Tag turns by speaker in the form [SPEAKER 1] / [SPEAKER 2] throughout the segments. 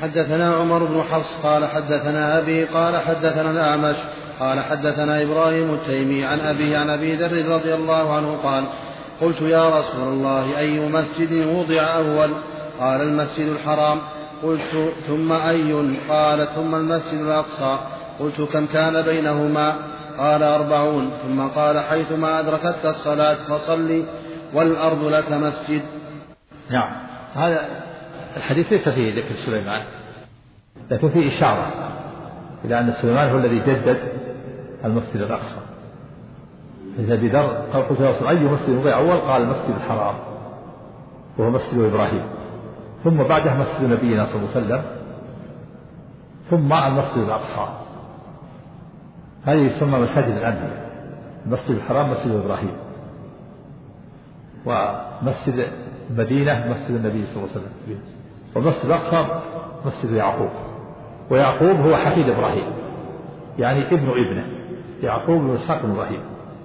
[SPEAKER 1] حدثنا عمر بن حفص قال حدثنا أبي قال حدثنا الأعمش قال حدثنا إبراهيم التيمي عن أبي ذر رضي الله عنه قال قلت يا رسول الله أي مسجد وضع أول؟ قال المسجد الحرام. قلت ثم أي؟ قال ثم المسجد الأقصى. قلت كم كان بينهما؟ قال 40. ثم قال حيثما أدركتك الصلاة فصلي والأرض لك مسجد.
[SPEAKER 2] نعم. هذا الحديث ليس فيه ذكر سليمان، لكن فيه إشارة إلى أن سليمان هو الذي جدد المسجد الأقصى. إذا بدر قال قلت يا رسول أي مسجد وضع أول؟ قال المسجد الحرام وهو مسجد إبراهيم، ثم بعده مسجد نبينا صلى الله عليه وسلم، ثم المسجد الأقصى. هذه يسمى مساجد الأنبياء، المسجد الحرام مسجد إبراهيم، ومسجد المدينة مسجد النبي صلى الله عليه وسلم، والمسجد الأقصى مسجد يعقوب. ويعقوب هو حفيد إبراهيم، يعني ابن ابنه يعقوب بن إسحاق بن إبراهيم.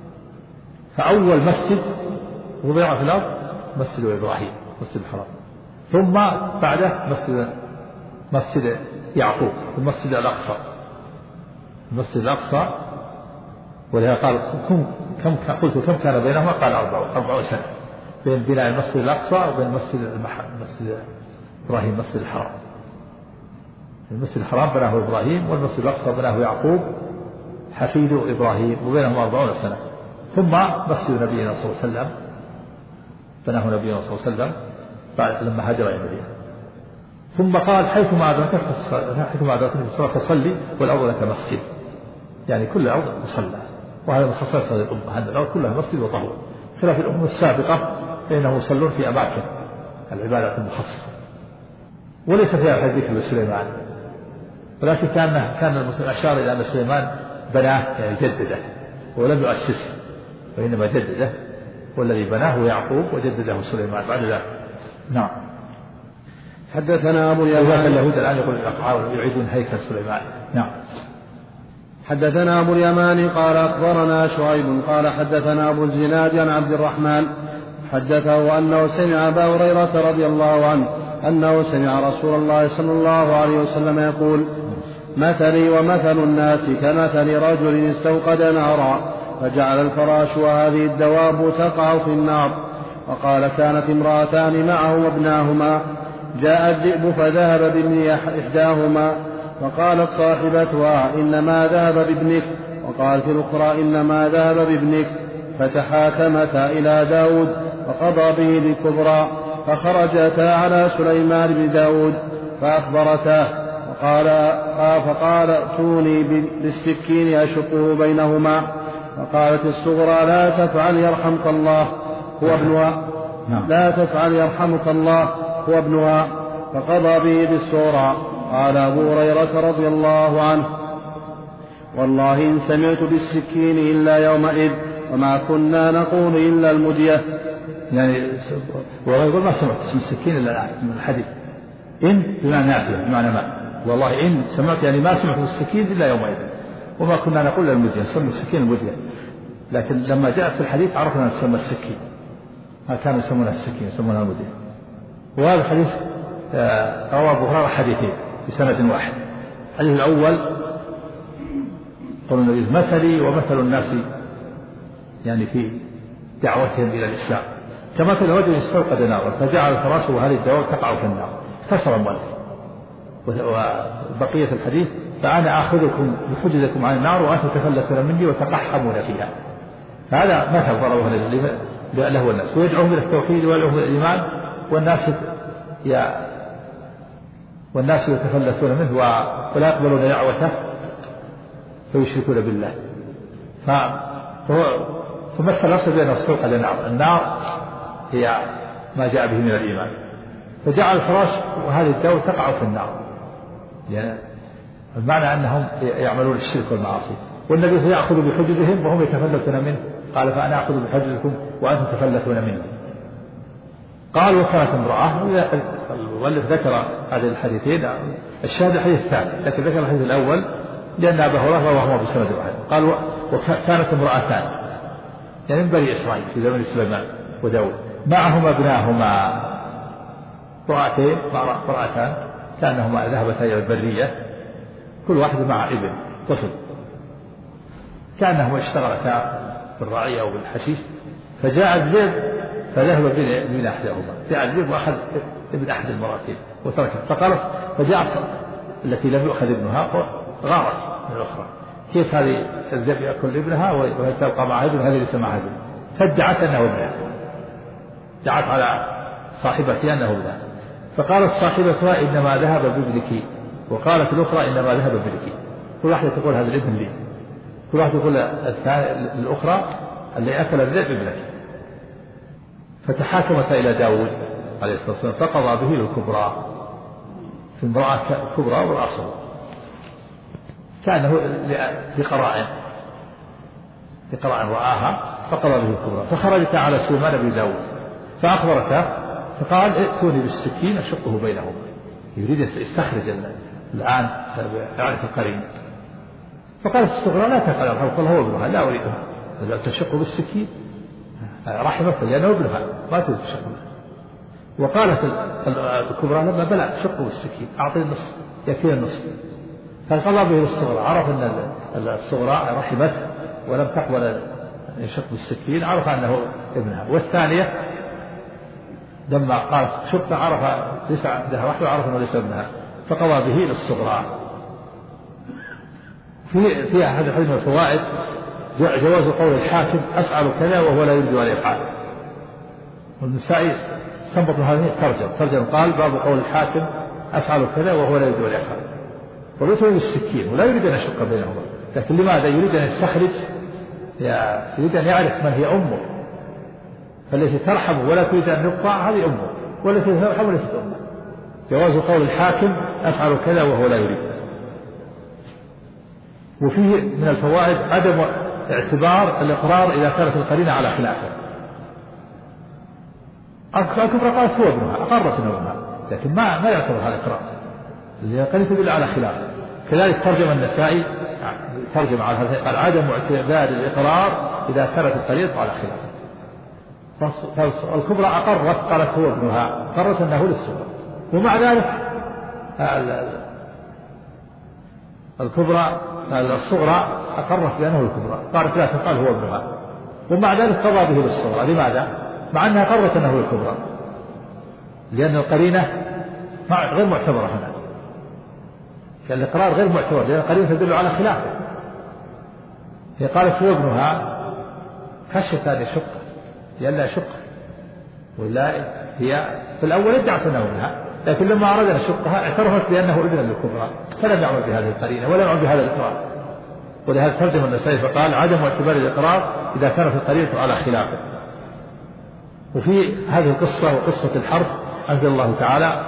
[SPEAKER 2] فأول مسجد وضع في الأرض مسجد إبراهيم مسجد الحرام، ثم بعده مسجد يعقوب المسجد الأقصى. المسجد الأقصى ولهذا قال قلت كم كان بينهما؟ قال 40 سنة بين بناء المسجد الأقصى وبين مسجد إبراهيم مسجد الحرام. المسجد الحرام بناه إبراهيم، والمسجد الأقصى بناه يعقوب حفيد إبراهيم، وبينهما 40 سنة. ثم مسجد نبينا صلى الله عليه وسلم بناه نبينا صلى الله عليه وسلم بعد لما هاجر إلى المدينة. ثم قال حيثما أدركت الصلاة فصلي والأرض لك مسجد، يعني كل أرض مصلى. وهذا من خصائص هذه الأمة أن الأرض كلها مسجد وطهور، خلاف الأمم السابقة فإنهم يصلون في أماكن العبادة المخصصة وليس فيها ذكر لسليمان، ولكن كان الأشار إلى أن سليمان بناه يعني جدده ولم يؤسسه، وإنما جدده، والذي بناه يعقوب وجدده سليمان بعد ذلك. نعم.
[SPEAKER 1] حدثنا أبو اليمان
[SPEAKER 2] اليهود الآن يقول يعيدون هيكل سليمان. نعم.
[SPEAKER 1] حدثنا أبو اليمان قال أخبرنا شعيب قال حدثنا أبو الزناد عن عبد الرحمن حدثه أنه سمع أبا هريرة رضي الله عنه أنه سمع رسول الله صلى الله عليه وسلم يقول مثلي ومثل الناس كمثل رجل استوقد نارا فجعل الفراش وهذه الدواب تقع في النار. وقال كانت امرأتان معه وابناهما، جاء الذئب فذهب بابن إحداهما، فقالت صاحبتها إنما ذهب بابنك، وقالت الأخرى إنما ذهب بابنك، فتحاكمتا إلى داود فقضى به بالكبرى، فخرجتا على سليمان بن داود فأخبرتاه فقال ائتوني بالسكين أشقه بينهما. فقالت الصغرى لا تفعل يرحمك الله هو ابنها، لا تفعل يرحمك الله هو ابنها، فقضى به بالصغرى. قال أبو هريرة رضي الله عنه والله إن سمعت بالسكين إلا يومئذ وما كنا نقول إلا المدية.
[SPEAKER 2] يعني ويقول ما سمعت اسم السكين إلا من الحديث إن بمعنى نافية بمعنى ما، والله إن سمعت يعني ما سمعت بالسكين إلا يومئذ وما كنا نقول إلا المدية، سمى السكين المدية. لكن لما جاءت في الحديث عرفنا أن تسمى السكين، ما كانوا يسمونها السكين يسمونها المدية. وهذا الحديث رواه أبو هريرة حديثين بسند واحد. الحديث الأول قول النبي مثلي ومثل الناس يعني في دعوتهم إلى الإسلام كمثل رجل استوقد نارا فجعل فراشه وهذه الدواب تقع في النار. اختصر المؤلف. وبقية الحديث فأنا آخذكم بحجزكم عن النار وأنتم تفلسون مني وتقحمون فيها. هذا مثل ضربه له الناس ويدعوهم إلى التوحيد ويدعوهم إلى الإيمان والناس يتفلسون منه ولا يقبلون دعوته فيشركون بالله. فمثل الأصل بأنه استوقد النار هي ما جاء به من الإيمان، فجعل الفراش وهذه الدواب تقع في النار، يعني المعنى أنهم يعملون الشرك والمعاصي، والنبي سيأخذ بحجزهم وهم يتفلسون منه. قال فأنا أخذ بحجزكم وأنتم تفلسون منه. قال وكانت امرأة، والذي ذكر هذه الحديثين الشاهد الحديث الثاني، لكن ذكر الحديث الأول لأن أبا هريرة وهو بسند واحد. قال وكانت امرأتان يعني من بني إسرائيل في زمن سليمان وداود معهما ابناهما، امرأتان كأنهما ذهبتا إلى البرية، كل واحد مع ابن طفل، كأنهما اشتغلتا بالرعي أو بالحشيش، فجاء الذئب فذهب بين أحدهما، جاء الذئب وأخذ ابن أحد المرأتين وتركه، فقالت فجاء التي لم يؤخذ ابنها غارت من الأخرى، كيف هذه الذئب يأكل ابنها وتبقى مع ابن هذه ليس معها ابن، فادعت أنه ابنها، دعت على صاحبتها أنه ابنها، فقالت صاحبتها إنما ذهب بابنك، وقالت الأخرى إنما ذهب بابنك، كل واحدة تقول هذا الابن لي، كل واحدة تقول الأخرى اللي أكل الذئب ابنك. فتحاكمتا إلى داود عليه الصلاة والسلام فقضى به للكبرى، في امرأة كبرى والأصل كأنه لقراء رآها فقضى به الكبرى، فخرجت على سليمان بن داود فأخبرته، فقال ائتوني بالسكين أشقه بينهم، يريد يستخرج الآن يعرف القرين، فقالت الصغرى لا تفعل، قال هو ابنها لا أريدها، تشقه بالسكين رحمته لأنه ابنها ما تريد تشقه، وقالت الكبرى لما بلغ شقه بالسكين أعطي النصف يكفي النصف، فقضى به الصغرى، عرف أن الصغرى رحمته ولم تقبل يشق بالسكين، عرف أنه ابنها، والثانية لما قالت شقه عرف ليس عندها وحده، عرف أنه ليس ابنها، فقضى به للصغرى. في أحد من الفوائد جواز قول الحاكم أفعل كذا وهو لا يريد أن يفعل، والنسائي استنبط هذه ترجم قال باب قول الحاكم أفعل كذا وهو لا يريد أن يفعل، وليس بالسكين ولا يريد أن يشق بينهما، لكن لماذا يريد أن يستخرج، يريد أن يعرف من هي أمه، فالتي ترحمه ولا تريد أن يقطع هذه أمه، والتي ترحمه ليست أمه. جواز قول الحاكم أفعل كذا وهو لا يريد. وفيه من الفوائد عدم اعتبار الإقرار إذا كانت القرينة على خلافه. الكبرى قالت هو ابنها، أقرت أنه ابنها، لكن ما يعتبر هذا الإقرار اللي القرينة تدل على خلافه. كذلك ترجم النسائي ترجم على هذا قال عدم اعتبار الإقرار إذا كانت القرينة على خلافه. فالكبرى أقرت قالت هو ابنها، قررت أنه للصغرى، ومع ذلك الكبرى الصغرى أقرت بأنه الكبرى، قالت لا تقال هو ابنها، ومع ذلك قضى به للصغرى. لماذا؟ مع أنها قررت أنه الكبرى، لأن القرينة غير معتبرة هنا، كان الإقرار غير معتبر لأن القرينة تدل على خلافه. هي قالت هو ابنها خشيت أن يشق لئلا يشق، ولا هي في الأول ادعت أنه ابنها، لكن لما أراد أن يشقها اعترفت بأنه ابن للكبرى، فلم يعمل بهذه القرينة ولا يعمل بهذا الإقرار. ولهذا ترجم النسائي فقال عدم اعتبار الإقرار إذا كانت القرينة على خلافه. وفي هذه القصة وقصة الحرب أنزل الله تعالى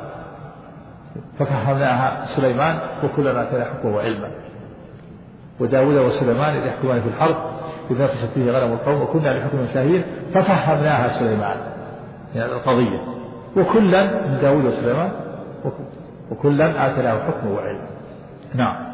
[SPEAKER 2] ففهمناها سليمان وكلنا آتينا حكما وعلما، وداود وسليمان إذ يحكمان في الحرب إذ نفشت فيه غنم القوم وكنا لحكم شاهدين ففهمناها سليمان، يعني القضية، وكلا من داود وسليمان وكلا آتيناه حكما وعلما. نعم.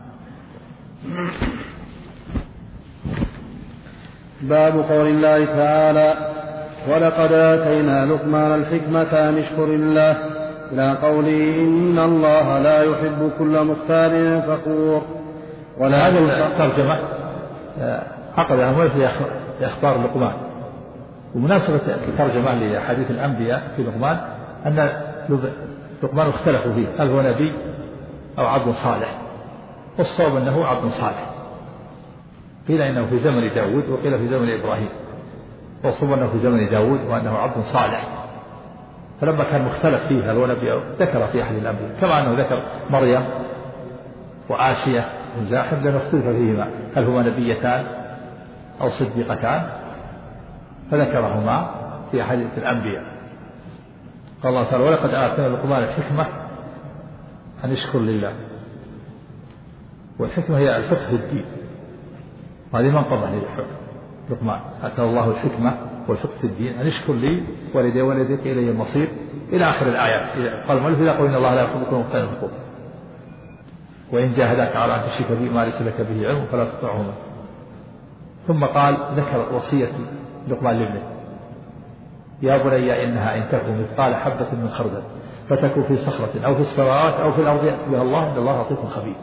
[SPEAKER 1] باب قول الله تعالى ولقد آتينا لقمان الحكمة أن اشكر الله إلى قوله إن الله لا يحب كل مختال فخور.
[SPEAKER 2] وهذه الترجمة عقدها مؤلف لأخبار لقمان، ومناسبة الترجمة لحديث الأنبياء في لقمان أن لقمان اختلفوا فيه هل هو نبي أو عبد صالح، والصواب أنه عبد صالح، قيل إنه في زمن داود وقيل في زمن إبراهيم، والصواب أنه في زمن داود وأنه عبد صالح. فلما كان مختلف فيه هل هو نبي أو ذكر في أحد الأنبياء، كما أنه ذكر مريم وآسيا وزاحم لأنه اختلف فيهما هل هما نبيتان أو صديقتان، فذكرهما في أحاديث الأنبياء. قال الله تعالى ولقد آتينا لقمان الحكمة أن يشكر لله، والحكمة هي الفقه في الدين، وهذه منقبة لقمان آتاه الله الحكمة والفقه في الدين أن يشكر لي ولدي ولديك إلي المصير إلى آخر الآيات. قال المؤلف إذا قل إن الله لا يحب كل مختال فخور وإن جاهداك على أن تشرك بي ما ليس لك به علم فلا تطعهما. ثم قال ذكر وصية لقمان لابنه يا بني إنها إن تكن مثقال حبة من خردل فتكون في صخرة أو في السماوات أو في الأرض يأتي بها الله إن الله لطيف خبير.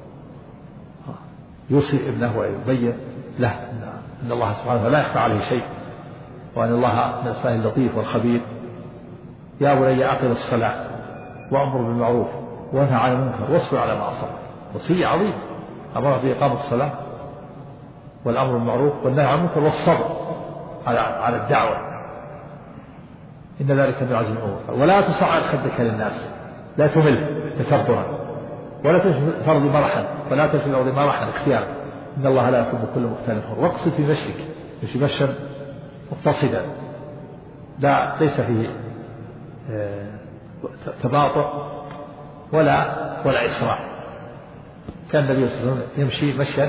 [SPEAKER 2] يوصي ابنه ويبين له أن الله سبحانه لا يخفى عليه شيء، وأن الله من أسمائه اللطيف والخبير. يا بني أقم الصلاة وأمر بالمعروف وانهى عن المنكر واصبر على ما أصاب. وصية عظيمة، أمر بإقامة الصلاة والأمر بالمعروف والنهي عن المنكر والصبر على الدعوة، إن ذلك من عزم الأمور. ولا تصعد خدك للناس، لا تمل تكبرا، ولا تمشي في الأرض مرحا، فلا تمشي في الأرض مرحا اختيارا، إن الله لا يحب كل مختال فخور. واقصد في مشيك، مشي مشيا مقتصدا ليس فيه تباطؤ ولا إسراع. كان النبي صلى الله عليه وسلم يمشي مشيا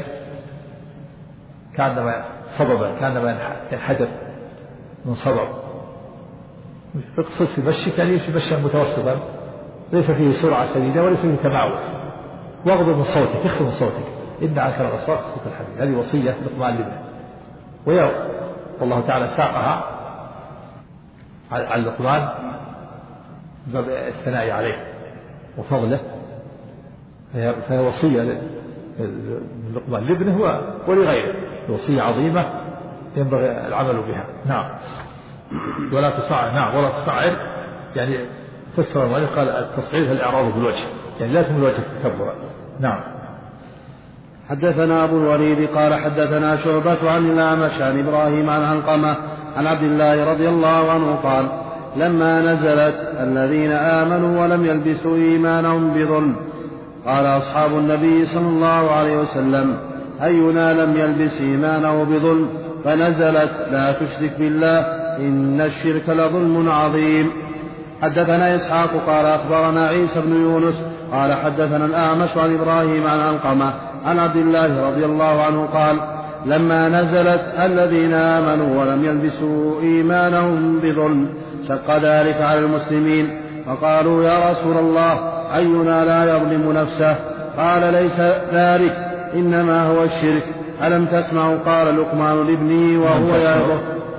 [SPEAKER 2] كأنما صببا، كأنما ينحدر من صبب. اقصد في مشيك يعني يمشي مشيا متوسطا ليس فيه سرعة شديدة وليس فيه تماوت. واغضب من صوتك، اخفض من صوتك، إن أنكر الأصوات صوت الحمير. هذه وصية لقمان لابنه، والله تعالى ساقها على لقمان الثناء عليه وفضله، فهي وصية لقمان لابنه ولغيره، وصية عظيمة ينبغي العمل بها. نعم. ولا تصعر. نعم. ولا تصعر يعني فسر ما قال التصعير الإعراض بالوجه، يعني لا تمل وجهك تكبرا. نعم.
[SPEAKER 1] حدثنا أبو الوليد قال حدثنا شعبة عن الأعمش عن إبراهيم عن علقمة عن عبد الله رضي الله عنه قال لما نزلت الذين آمنوا ولم يلبسوا إيمانهم بظلم قال أصحاب النبي صلى الله عليه وسلم أينا لم يلبس إيمانه بظلم، فنزلت لا تشرك بالله إن الشرك لظلم عظيم. حدثنا إسحاق قال أخبرنا عيسى بن يونس قال حدثنا الأعمش عن إبراهيم عن علقمة عن عبد الله رضي الله عنه قال لما نزلت الذين آمنوا ولم يلبسوا إيمانهم بظلم شق ذلك على المسلمين، فقالوا يا رسول الله أينا لا يظلم نفسه؟ قال ليس ذلك، إنما هو الشرك. ألم تسمعوا قال لقمان لابنه وهو يعظه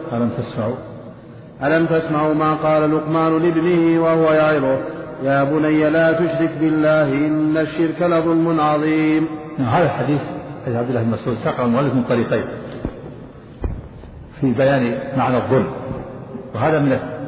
[SPEAKER 1] ألم تسمعوا ما قال لقمان لابنه وهو يعظه يا بني لا تشرك بالله إن الشرك لظلم عظيم.
[SPEAKER 2] هذا الحديث حديث عبد الله بن مسعود ساق المؤلف من طريقين في بيان معنى الظلم، وهذا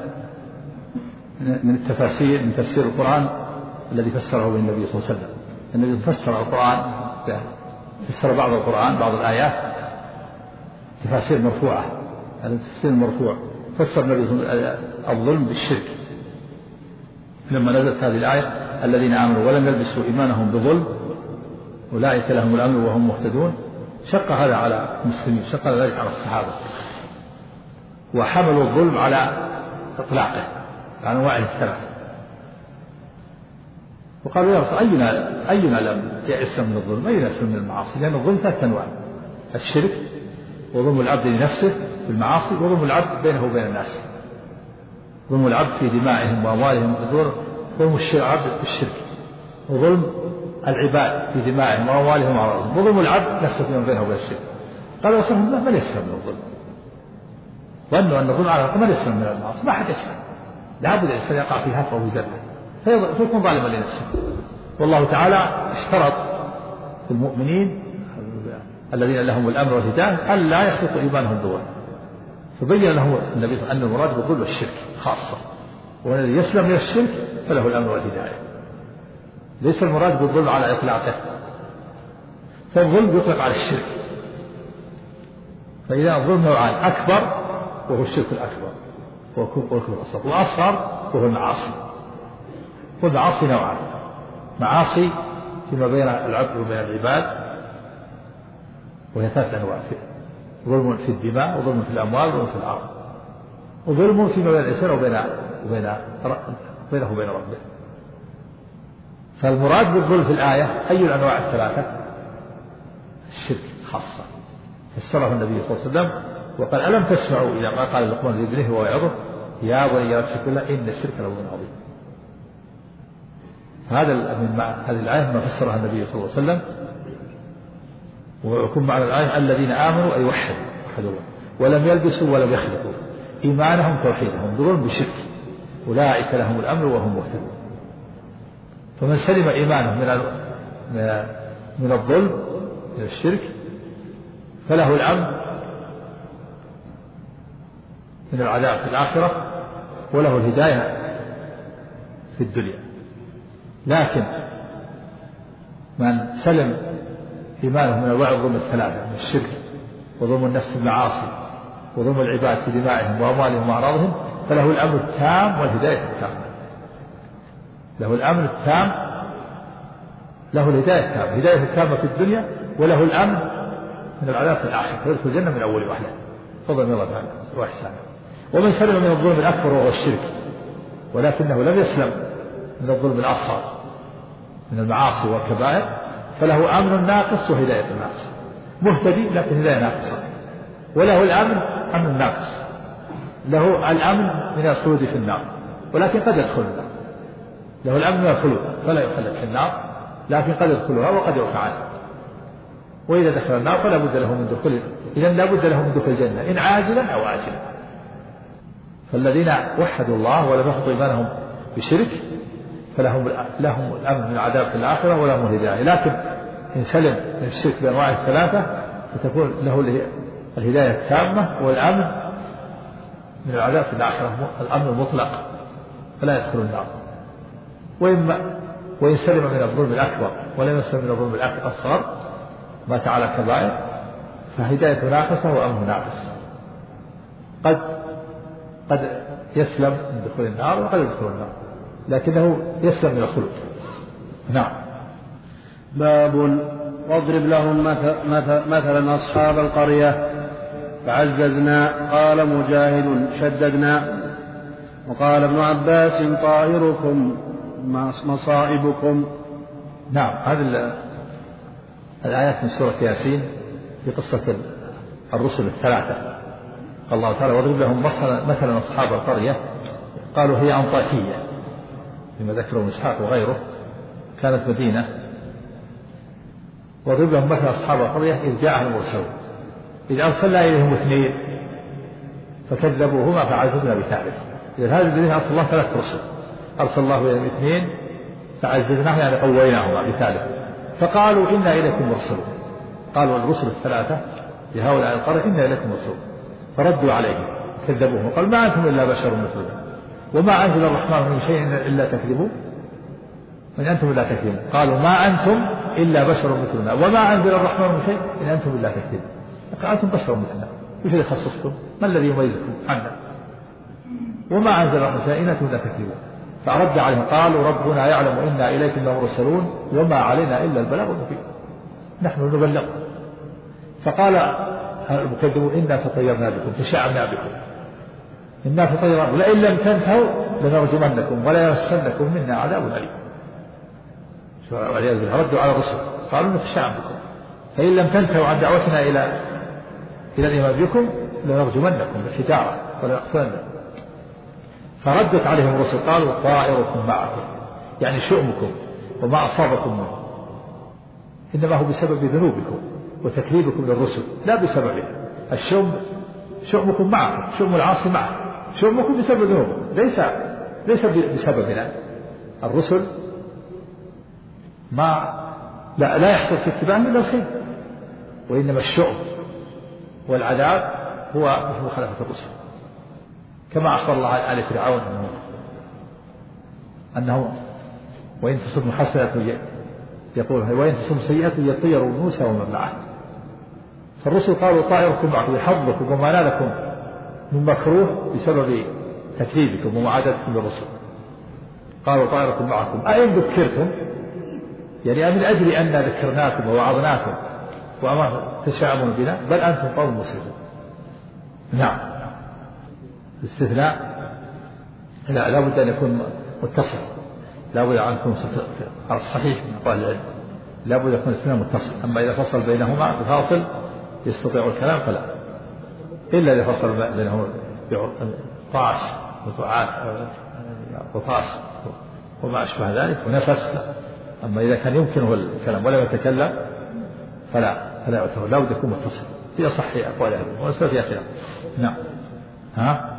[SPEAKER 2] من التفاسير، من تفسير القرآن الذي فسره به النبي صلى الله عليه وسلم. النبي فسر القرآن، فسر بعض القرآن بعض الآيات تفاسير مرفوعة. هذا التفسير المرفوع فسر النبي الظلم بالشرك لما نزلت هذه الآية الذين آمنوا ولم يلبسوا إيمانهم بظلم أولئك لهم الأمن وهم مهتدون. شق هذا على المسلمين، شق ذلك على الصحابة، وحملوا الظلم على إطلاقه على أنواعه الثلاث، وقالوا يا رسول أينا لم يأسلم من الظلم؟ أين يأسلم من المعاصي؟ لأن الظلم ثلاث أنواع: الشرك، وظلم العبد لنفسه بالمعاصي، وظلم العبد بينه وبين الناس. ظلم العبد في دمائهم وأموالهم، ظلم العبد بالشرك، وظلم العباد في دمائهم وأموالهم وأعراضهم، وظلم العبد نفسه فيما بينه وبين الشرك. قال رسول الله من يسلم من الظلم؟ ظنوا أن الظلم على من يسلم من المعاصي؟ ما حد يسلم، لابد الإنسان يقع في هفوة وزلة فيكون ظالما لنفسه. والله تعالى اشترط في المؤمنين الذين لهم الأمر والهداية أن لا يخلطوا إيمانهم بظلم، فبين له النبي صلى الله عليه وسلم أن المراد بالظلم الشرك خاصة، والذي يسلم من الشرك فله الأمر والهداية، ليس المراد بالظلم على إطلاقه، فالظلم يطلق على الشرك. فإذا الظلم نوعان: أكبر وهو الشرك الأكبر وكفر الأصغر، وأصغر وهو المعاصي. والمعاصي نوعان: معاصي فيما بين العبد وبين العباد، وهي ثلاث أنواع: ظلم في الدماء، وظلم في الأموال، وظلم في الأرض، وظلم فيما بين الإنسان بينه وبين ربه. فالمراد بالظلم في الآية أي الأنواع الثلاثة؟ الشرك خاصة، فسره النبي صلى الله عليه وسلم وقال ألم تسمعوا إلى ما قال لقمان لابنه وهو يعظه يا بني لا تشرك بالله إن الشرك لظلم عظيم. هذه الآية ما فسرها النبي صلى الله عليه وسلم، ويكون معنى الآية الذين آمنوا أي وحدوا الله ولم يلبسوا ولم يخلطوا إيمانهم توحيدهم بظلم بشرك أولئك لهم الأمر وهم مهتدون. فمن سلم إيمانه من الظلم من الشرك فله الأمن من العذاب في الآخرة وله الهداية في الدنيا. لكن من سلم إيمانه من أنواع الظلم الثلاثة من الشرك وظلم النفس بالمعاصي وظلم العباد في دمائهم وأموالهم وأعراضهم فله الأمن التام والهداية التامة. له الأمن التام، له الهداية التامة، الهداية التامة في الدنيا، وله الأمن من العذاب في الآخرة، فيدخل الجنة من أول وهلة فضل من الله تعالى وإحسانه. ومن سلم من الظلم الأكبر وهو الشرك ولكنه لم يسلم من الظلم الأصغر من المعاصي والكبائر فله أمن ناقص وهداية ناقصة، مهتدي لكن هداية ناقصة. وله الأمن أمن ناقص، له الأمن من الخلود في النار ولكن قد يدخل النار، له الأمن من الخلود فلا يخلد في النار لكن قد يدخلها وقد يرفع عنه. وإذا دخل النار فلا بد له من دخول، إذن لا بد له من دخول الجنة إن عاجلا أو آجلا. فالذين وحدوا الله ولم يخلطوا إيمانهم بشرك فلهم الأمن من العذاب في الآخرة ولهم الهداية. لكن إن سلم من الشرك بأنواعه الثلاثة فتكون له الهداية التامة والأمن من العذاب في الآخرة، الأمن المطلق فلا يدخل النار. وإن سلم من الظلم الأكبر ولم يسلم من الظلم الأصغر مات على كبائر فهداية ناقصة وأمن ناقص، قد يسلم من دخول النار وقد يدخل النار لكنه يسلم من الخلود. نعم.
[SPEAKER 1] باب واضرب لهم مثلا أصحاب القرية فعززنا. قال مجاهد شددنا. وقال ابن عباس طائركم مصائبكم.
[SPEAKER 2] نعم. هذه الآيات من سورة ياسين في قصة الرسل الثلاثة. قال الله تعالى واضرب لهم مثلا أصحاب القرية قالوا هي أنطاكية لما ذكره إسحاق وغيره كانت مدينة. واضرب لهم مثل أصحاب القرية إذ جاءهم المرسلون إذ أرسلنا إليهم 2 فكذبوهما فعززنا بثالث. إذا هذه الدليل أرسل الله 3 رسل، أرسل الله إليهم 2 فعززناهم يعني قويناهما بثالث فقالوا إنا إليكم مرسلون. قالوا الرسل الثلاثة لهؤلاء القرية إنا إليكم مرسلون فردوا عليهم كذبوهم وقالوا ما أنتم إلا بشر مثلنا وما أنزل الرحمن من شيء إلا تكذبون إن أنتم إلا تكذبون. قالوا ما أنتم إلا بشر مثلنا وما أنزل الرحمن من شيء إن أنتم إلا تكذبون. أنتم بشر مثلنا وش اللي خصصتم؟ ما الذي يميزكم عنا؟ وما أنزل الرحمن من شيء إن أنتم إلا تكذبون. فرد عليهم قالوا ربنا يعلم إنا إليكم لمرسلون وما علينا إلا البلاغ المبين نحن نبلغ. فقال المكذبون إنا تطيرنا بكم تشاءمنا بكم إنا تطيرنا لئن لم تنتهوا لنرجمنكم ولا يمسنكم منا عذاب أليم. ردوا على الرسل قالوا نتشاءم بكم فإن لم تنتهوا عن دعوتنا إلى الإيمان بكم لنرجمنكم بالحجارة ولا يقتلنكم. فردت عليهم الرسل قالوا طائركم معكم يعني شؤمكم وما أصابكم منه إنما هو بسبب ذنوبكم وتكذيبكم للرسل لا بسببه. شؤمكم معكم، شؤم العاصي معكم، شؤمكم بسبب ذنوبكم ليس بسببنا. الرسل لا يحصل في اتباعهم إلا الخير، وإنما الشؤم والعذاب هو مخالفة الرسل كما أخبر الله على فرعون أنه وإن تصبهم حسنة يقول وإن تصبهم سيئة يطيروا موسى ومن معه. فالرسل قالوا طائركم معكم يحظكم وما نالكم من مكروه بسبب تكذيبكم ومعادتكم للرسل. قالوا طائركم معكم أئن ذكرتم يعني من أجل أن ذكرناكم ووعظناكم وما تشاءمون بنا بل أنتم قوم مسرفون. نعم. الاستثناء لا بد أن يكون متصل، لا بد أن يكون على الصحيح من أقوال العلم لا بد أن يكون الاستثناء متصل. أما إذا فصل بينهما بفاصل يستطيع الكلام فلا، إلا إذا فصل بينهما طاس وطاس وما أشبه ذلك ونفس لا. أما إذا كان يمكنه الكلام ولم يتكلم فلا يعتبر، لا بد يكون متصل في أصح أقوال العلم وليس فيها خلاف. نعم.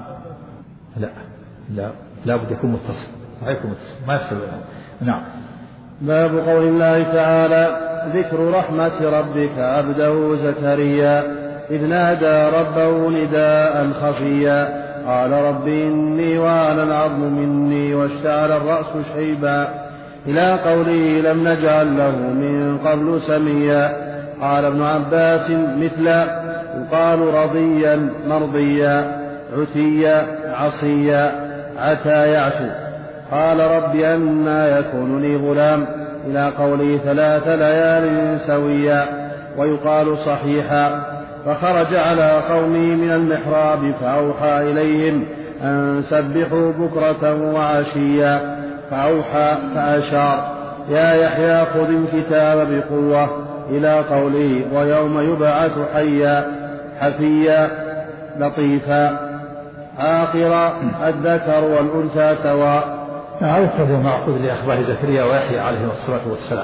[SPEAKER 2] لا بد يكون متصل ما يفصل بينهم. نعم.
[SPEAKER 1] باب قول الله تعالى: ذكر رحمة ربك عبده زكريا إذ نادى ربه نداء خفيا قال رب إني وهن العظم مني واشتعل الرأس شيبا إلى قوله لم نجعل له من قبل سميا. قال ابن عباس مثلا يقال رضيا مرضيا عتيا عصيا عتى يعتو. قال رب أنى يكون لي غلام إلى قوله 3 ليال سويا. ويقال صحيحا. فخرج على قومه من المحراب فأوحى إليهم أن سبحوا بكرة وعشيا فأوحى فأشار يا يحيى خذ الكتاب بقوة إلى قوله ويوم يبعث حيا حفيا لطيفا عاقرا الذكر والأنثى سواء.
[SPEAKER 2] هذا معقود لأخبار زكريا ويحيى عليهم الصلاة والسلام.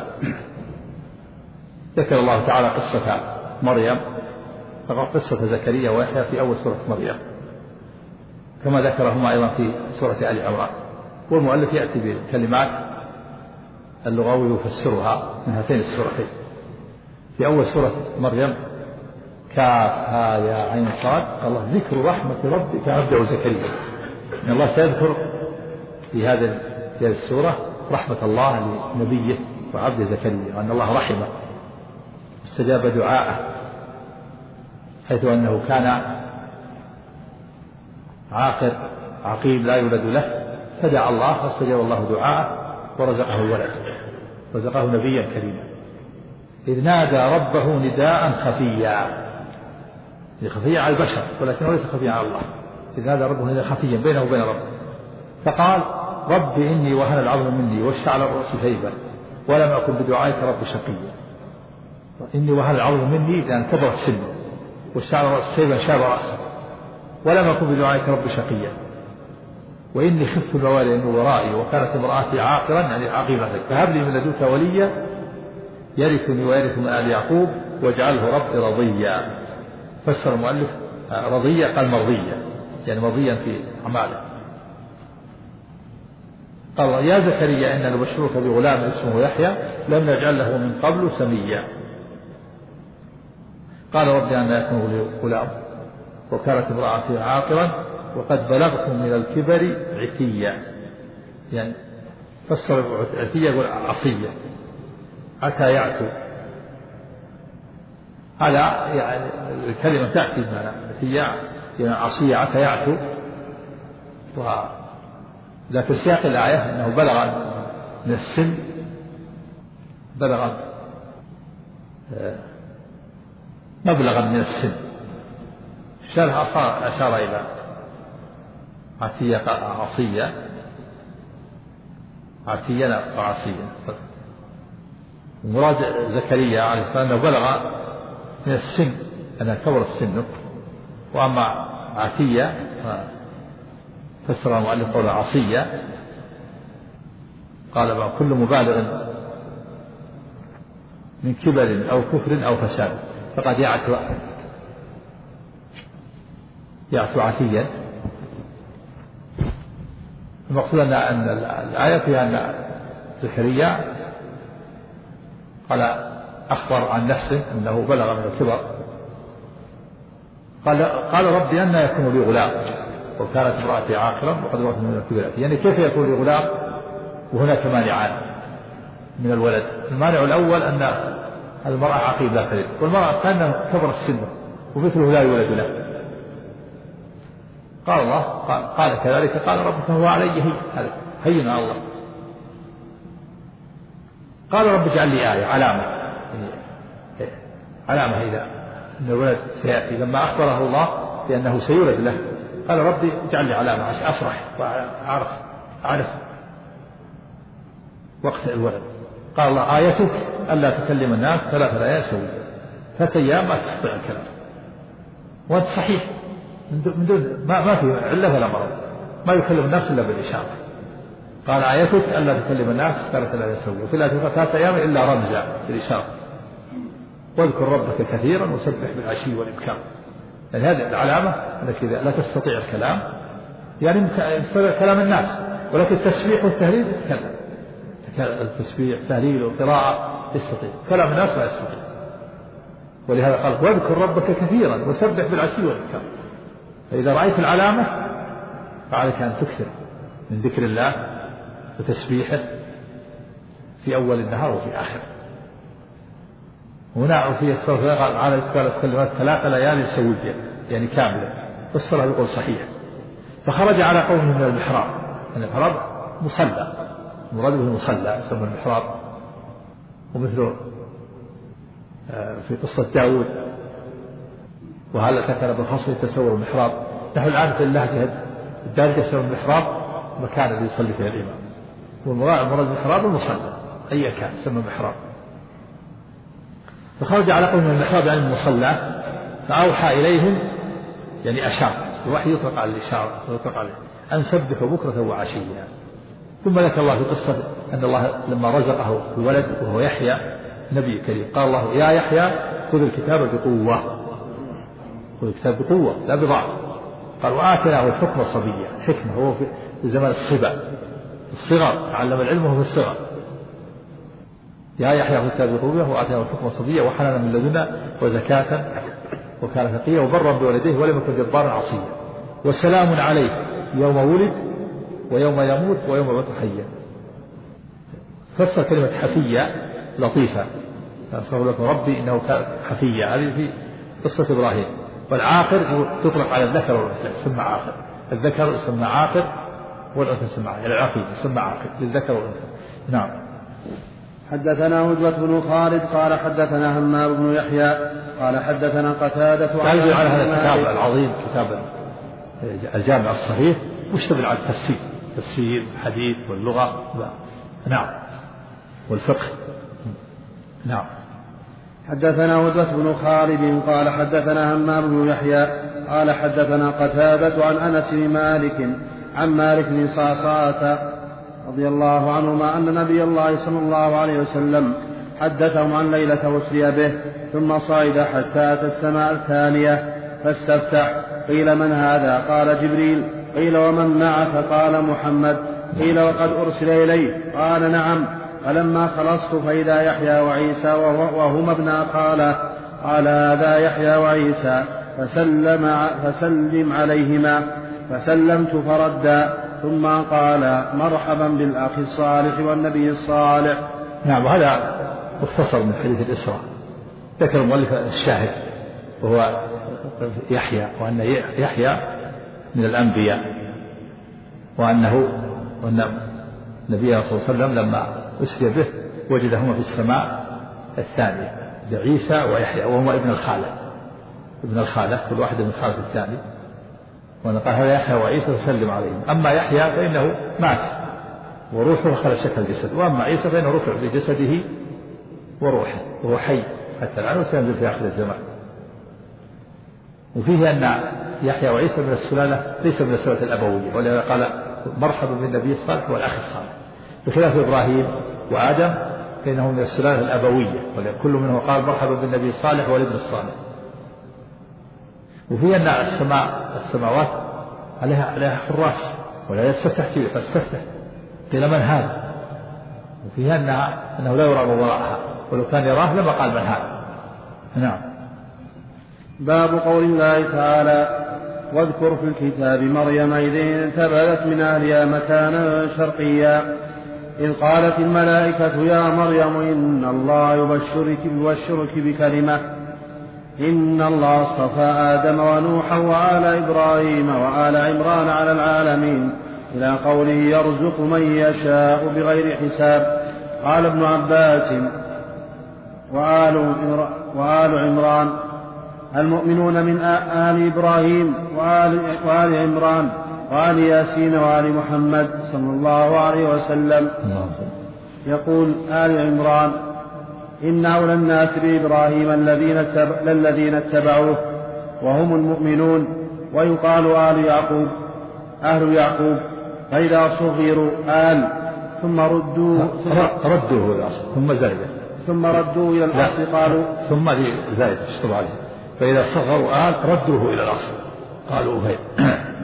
[SPEAKER 2] ذكر الله تعالى قصة مريم، قصة زكريا ويحيى في أول سورة مريم كما ذكرهما أيضا في سورة آل عمران. والمؤلف يأتي بالكلمات اللغوي يفسرها من هاتين السورتين. في أول سورة مريم كاف ها يا عين صاد قال الله ذكر رحمة ربك عبده زكريا. إن الله سيذكر في هذه السورة رحمة الله لنبيه وعبد زكريا وأن الله رحمه استجاب دعاءه حيث أنه كان عاقر عقيم لا يولد له فدعا الله فاستجاب الله دعاءه ورزقه الولد رزقه نبيا كريما. إذ نادى ربه نداء خفيا خفيا على البشر ولكنه ليس خفيا على الله. إذ نادى ربه نداء خفيا بينه وبين ربه فقال رب إني وهن العظم مني واشتعل الرأس شيبا ولم أكن بدعائك رب شقيا. إني وهن العظم مني لأن كبر السن واشتعل الرأس شيبا شاب رأسه ولم أكن بدعائك رب شقيا وإني خفت الموالي من ورائي وكانت امرأتي عاقرا يعني عقيمة فهب لي من لدنك وليا يرثني ويرث من آل يعقوب واجعله ربي رضيا. فسر المؤلف رضيا قال مرضيا يعني مرضيا في أعماله. قال يا زكريا إننا نبشرك بغلام اسمه يحيى لم نجعل له من قبل سميا. قال رب أن يكون لي غلام وكانت امرأتي عاقرا وقد بلغت من الكبر عتيا يعني فسر عتيا يقول عصية عتى يعتو. هذا يعني الكلمة تأتي بمعنى عتيا يعني عصية عتى يعتو. لكن سياق الآية أنه بلغ من السن بلغ مبلغا من السن شرح أشار إلى عتية عصية عتية وعصية. مراد زكريا عليه السلام أنه بلغ من السن أنه كبر السن. وأما عتية فسر المؤلف قول عصية قال كل مبالغ من كبر أو كفر أو فساد فقد يعتو عتيا. المقصود أن الآية فيها أن زكريا قال أخبر عن نفسه أنه بلغ من الكبر قال ربي أنى يكون لي غلام وكانت امرأتي عاقرا وقد بلغت من الكبر يعني كيف يكون لي غلام وهناك مانعان من الولد. المانع الأول أن المرأة عقيم لا تلد والمرأة الثانية كبر السن ومثله لا يولد له. قال الله قال كذلك قال ربك هو علي هين على الله. قال رب اجعل لي آية علامة إذا أن الولد سيأتي لما أخبره الله بأنه سيولد له قال ربي اجعل لي علامة عشان أفرح وأعرف وقت الولد. قال الله آيتك ألا تكلم الناس 3 ليال سويا 3 أيام ما تستطيع الكلام وأنت صحيح من دون ما في علة ولا مرض ما يكلم الناس إلا بالإشارة. قال آيتك ألا تكلم الناس 3 ليال سويا وفي الآية 3 أيام إلا رمزا بالإشارة واذكر ربك كثيرا وسبح بالعشي والإبكار. يعني هذه العلامة أنك إذا لا تستطيع الكلام يعني تستطيع كلام الناس ولكن التسبيح والتهليل التسبيح تهليل وقراءة يستطيع، كلام الناس لا يستطيع. ولهذا قال واذكر ربك كثيرا وسبح بالعشي والإبكار. فإذا رأيت العلامة فعليك أن تكثر من ذكر الله وتسبيحه في أول النهار وفي آخره. هنا وفي قال على إذكار الكلمات 3 ليال سوية يعني كاملة، الصلاة يقول صحيح. فخرج على قومه من المحراب، المحراب مصلى، مراد به مصلى يسمى المحراب. ومثله في قصة داود وهل سكن بالخصم يتسور المحراب. نحن الآن في اللهجة الدارجة يسمى المحراب مكان الذي يصلي فيه الإمام، والمراد المحراب المصلى أي كان يسمى محراب. فخرج على قوم من المحراب يعني المصلى فأوحى إليهم يعني أشار، الوحي يطلق على الإشارة ويطلق عليه أن سبحوا بكرة وعشيا. ثم ذكر الله في قصة أن الله لما رزقه الولد وهو يحيى نبي كريم قال الله يا يحيى خذ الكتاب بقوة، خذ الكتاب بقوة لا بضعف. قال وآتناه الحكم صبيا، الحكمة هو في زمان الصبا الصغر، تعلم العلم وهو في الصغر. يا يحيى خذ الكتاب بقوة وآتناه الحكم صبيا وحنانا من لدنا وزكاة وكان تقيا وبرا بوالديه ولم يكن جبارا عصيا وسلام عليه يوم ولد ويوم يموت ويوم يبعث حيا. فسر كلمة حفية لطيفة، أسأل لكم ربي إنه كان حفية، هذه في قصة إبراهيم. والعاقر تطلق على الذكر والأنثى يسمى عاقر، الذكر يسمى عاقر والأنثى يسمى عاقر، العقيم يسمى عاقر للذكر والأنثى. نعم.
[SPEAKER 1] حدثنا هدبة بن خالد قال حدثنا همام بن يحيى قال حدثنا قتادة
[SPEAKER 2] على هذا الكتاب العظيم كتاب الجامع الصحيح مشتمل على التفسير، تفسير الحديث واللغة نعم والفقه. نعم.
[SPEAKER 1] حدثنا هدبة بن خالد قال حدثنا همام بن يحيى قال حدثنا قتادة عن أنس بن مالك عن مالك بن صعصعة رضي الله عنهما أن نبي الله صلى الله عليه وسلم حدثهم عن ليلة أسري به ثم صعد حتى أتى السماء الثانية فاستفتح. قيل من هذا؟ قال جبريل. قيل ومن معك؟ قال محمد. قيل وقد أرسل إليه؟ قال نعم. فلما خلصت فإذا يحيى وعيسى وهما ابنا قال هذا يحيى وعيسى فسلم عليهما. فسلمت فردا ثم قال مرحبا بالأخ الصالح والنبي الصالح.
[SPEAKER 2] نعم. وهذا مختصر من حديث الإسراء. ذكر المؤلف الشاهد وهو يحيى، وأن يحيى من الأنبياء، وأن النبي صلى الله عليه وسلم لما أسري به وجدهما في السماء الثانية عيسى ويحيى وهما ابن الخالة كل واحد من خالة الثاني. وأن قال هذا يحيى وعيسى فسلم عليهم. أما يحيى فإنه مات وروحه خلت شكل الجسد، وأما عيسى فإنه رفع بجسده وروحه وهو حي حتى الآن وسينزل في آخر الزمان. وفيه أن يحيى وعيسى من السلالة ليس من السلالة الأبوية، ولهذا قال مرحبا بالنبي الصالح والأخ الصالح، بخلاف إبراهيم وآدم فإنهم من السلالة الأبوية، وكل منهم قال مرحبا بالنبي الصالح والابن الصالح. وفيه أن السماوات عليها حراس ولا يستفتح فيه فاستفتح. قيل من هذا؟ وفيه أنه لا يرى من وراءها، ولو كان يراه لما قال من هذا. نعم.
[SPEAKER 1] باب قول الله تعالى واذكر في الكتاب مريم إذ انتبذت من أهلها مكانا شرقيا إذ قالت الملائكة يا مريم إن الله يبشرك بكلمة إن الله اصطفى آدم ونوحا وآل إبراهيم وآل عمران على العالمين إلى قوله يرزق من يشاء بغير حساب. قال ابن عباس وآل عمران المؤمنون من آل إبراهيم وآل عمران وآل ياسين وآل محمد صلى الله عليه وسلم. يقول آل عمران إن أولى الناس بإبراهيم الذين اتبعوه وهم المؤمنون. ويقال أهل يعقوب فإذا صغروا آل ثم ردوه
[SPEAKER 2] إلى الأصل
[SPEAKER 1] ثم ردوه إلى الأصل قالوا
[SPEAKER 2] ثم زائد اشتبه عليه فإذا صغروا آل ردوه إلى الأصل قالوا أهيل.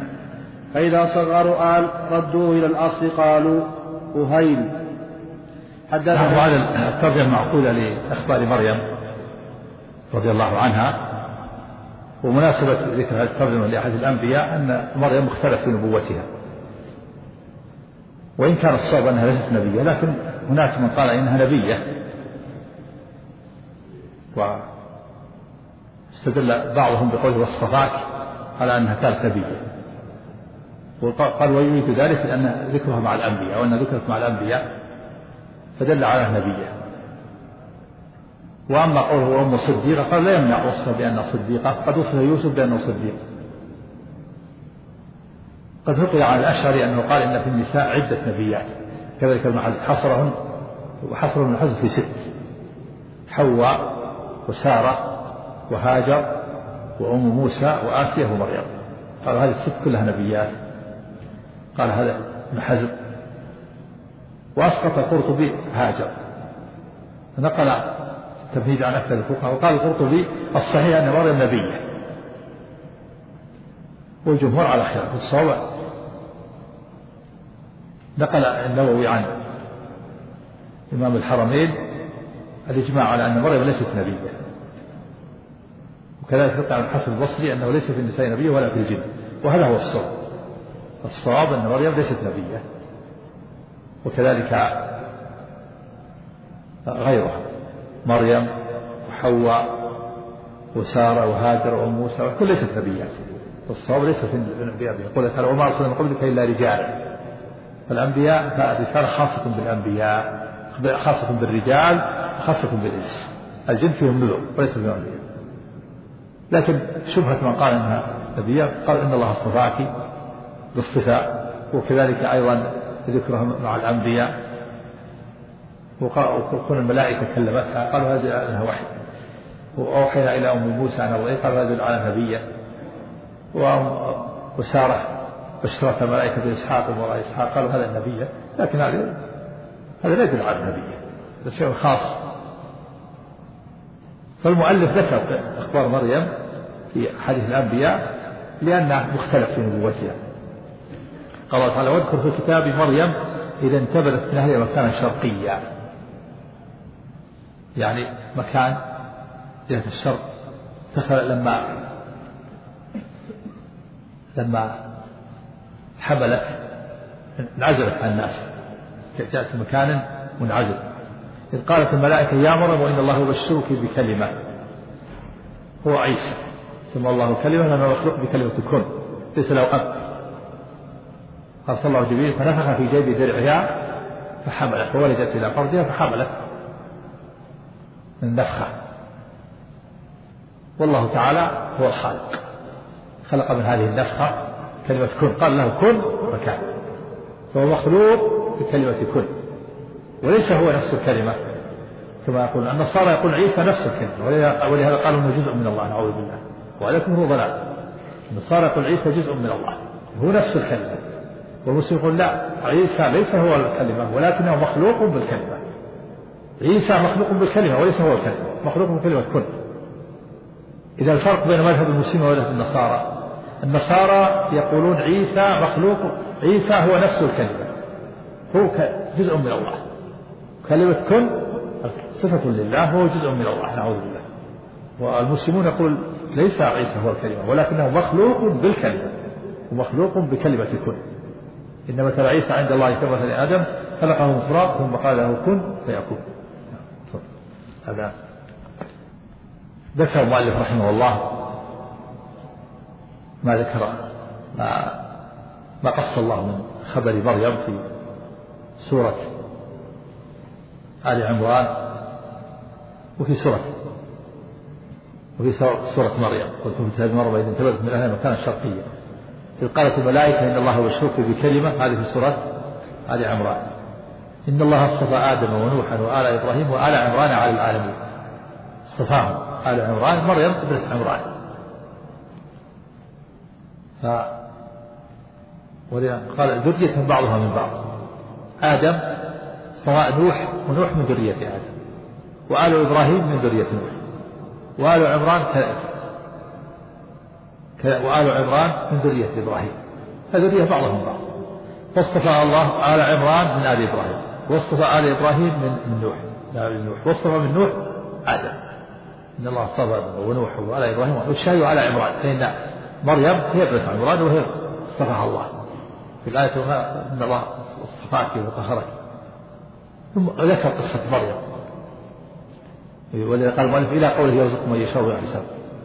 [SPEAKER 1] فإذا صغروا آل ردوه إلى الأصل قالوا أهيل.
[SPEAKER 2] نعم. وهذا الترجمة معقولة لأخبار مريم رضي الله عنها. ومناسبة ذكر هذه الترجمة لأحد الأنبياء أن مريم مختلف في نبوتها، وإن كان الصواب أنها ليست نبية، لكن هناك من قال إنها نبية، واستدل بعضهم بقوله واصطفاك على أنها كانت نبية، وقال ويريد ذلك لأن ذكرها مع الأنبياء، وأن ذكرت مع الأنبياء فدل على نبية. وأما قوله أم صديقة قال لا يمنع وصفها بأنها صديقة، قد وصف يوسف بأنه صديق. قد نقل عن الأشعري أنه قال إن في النساء عدة نبيات، كذلك ابن حزم حصرهن ابن حزم في 6: حواء وسارة وهاجر وأم موسى وآسيا ومريم. قال هذه ال6 كلها نبيات. قال هذا ابن حزم. وأسقط القرطبي هاجر، نقل التمهيد عن أكثر الفقهاء، وقال القرطبي الصحيح أن مريم نبية، والجمهور على خلاف الصواب. نقل النووي عن إمام الحرمين الإجماع على أن مريم ليست نبية، وكذلك نقل عن الحسن البصري أنه ليس في النساء نبية ولا في الجن، وهذا هو الصواب. الصواب أن مريم ليست نبية، وكذلك غيرها مريم وحواء وسارة وهاجر وأم موسى وكل ليست نبيات. الصواب ليس في الأنبياء. يقول تعالى وما أرسلنا من قبلك إلا رجال. فالأنبياء فالرسالة خاصة بالأنبياء، خاصة بالرجال، خاصة بالإنس. الجن فيهم نذر وليس فيهم أنبياء. لكن شبهة من قال إنها نبية قال إن الله اصطفاك باصطفاء، وكذلك أيضا ذكرها مع الأنبياء، وكون الملائكة كلمتها قالوا هذه أنها وحي، وأوحينا إلى أم موسى أن الله قالوا هذه على نبية، وسارة بشرت الملائكة بإسحاق وراء إسحاق قالوا هذا النبية، لكن هذا لا يدل على النبية، هذا شيء خاص. فالمؤلف ذكر أخبار مريم في حديث الأنبياء لأنها مختلف في نبوتها. قال الله تعالى واذكر في كتاب مريم إذا انتبذت من أهلها مكانا شرقيا، يعني مكان جهة الشرق. لما حملت انعزلت عن الناس، جاءت في مكان منعزل. إذ قالت الملائكة يا مريم وإن الله يبشرك بكلمة، هو عيسى سمى الله كلمة لأنه مخلوق بكلمة كن ليس له أب. قال صلى الله جبريل فنفخ في جيب درعها فحملت، فولدت إلى فرجها فحملت من نفخة. والله تعالى هو الخالق، خلق من هذه النفخة كلمة كن، قال له كن فكان، فهو مخلوق بكلمة كن وليس هو نفس الكلمة كما يقول النصارى، يقول عيسى نفس الكلمة، ولهذا قالوا انه جزء من الله نعوذ بالله، وعليكم هو ضلال. النصارى يقول عيسى جزء من الله هو نفس الكلمة، والمسلم يقول لا عيسى ليس هو الكلمة ولكنه مخلوق بالكلمة. عيسى مخلوق بالكلمة وليس هو الكلمة، مخلوق بكلمة كن. إذا الفرق بين مذهب المسلمين ومذهب النصارى، النصارى يقولون عيسى مخلوق، عيسى هو نفس الكلمة، هو جزء من الله، كلمة كن صفة لله هو جزء من الله نعوذ بالله. والمسلمون يقول ليس عيسى هو الكلمة ولكنه مخلوق بالكلمة ومخلوق بكلمة كن. إن مثل عيسى عند الله كمثل آدم خلقه من تراب ثم قال له كن فيكون. هذا ذكر المؤلف رحمه الله ما ذكر ما قص الله من خبر مريم في سورة آل عمران وفي سورة مريم. قلت في كتاب مريم إذ انتبذت من أهلها مكانا شرقيا إذ قالت الملائكة إن الله يبشرك بكلمة، هذه في سورة آل عمران. إن الله اصطفى آدم ونوحا وآل إبراهيم وآل عمران على العالمين، اصطفاهم آل عمران مريم ابنة عمران. قال ذرية بعضها من بعض، آدم سواء نوح ونوح من ذرية آدم، وآل إبراهيم من ذرية نوح، وآل عمران وآل عمران من ذرية إبراهيم، فذرية بعضها من بعض. فاصطفى الله آل عمران من آل إبراهيم واصطفى آل إبراهيم من نوح، واصطفى من نوح آدم، إن الله اصطفى ونوح وعلى إبراهيم والشاي وعلى عمران، فإن مريم هي ابنة عمران وهي اصطفاها الله في الآية إن الله اصطفاك وطهرك. ثم ذكر قصة مريم، ولذا قال المؤلف إلى قوله يرزق من يشاء ويحسب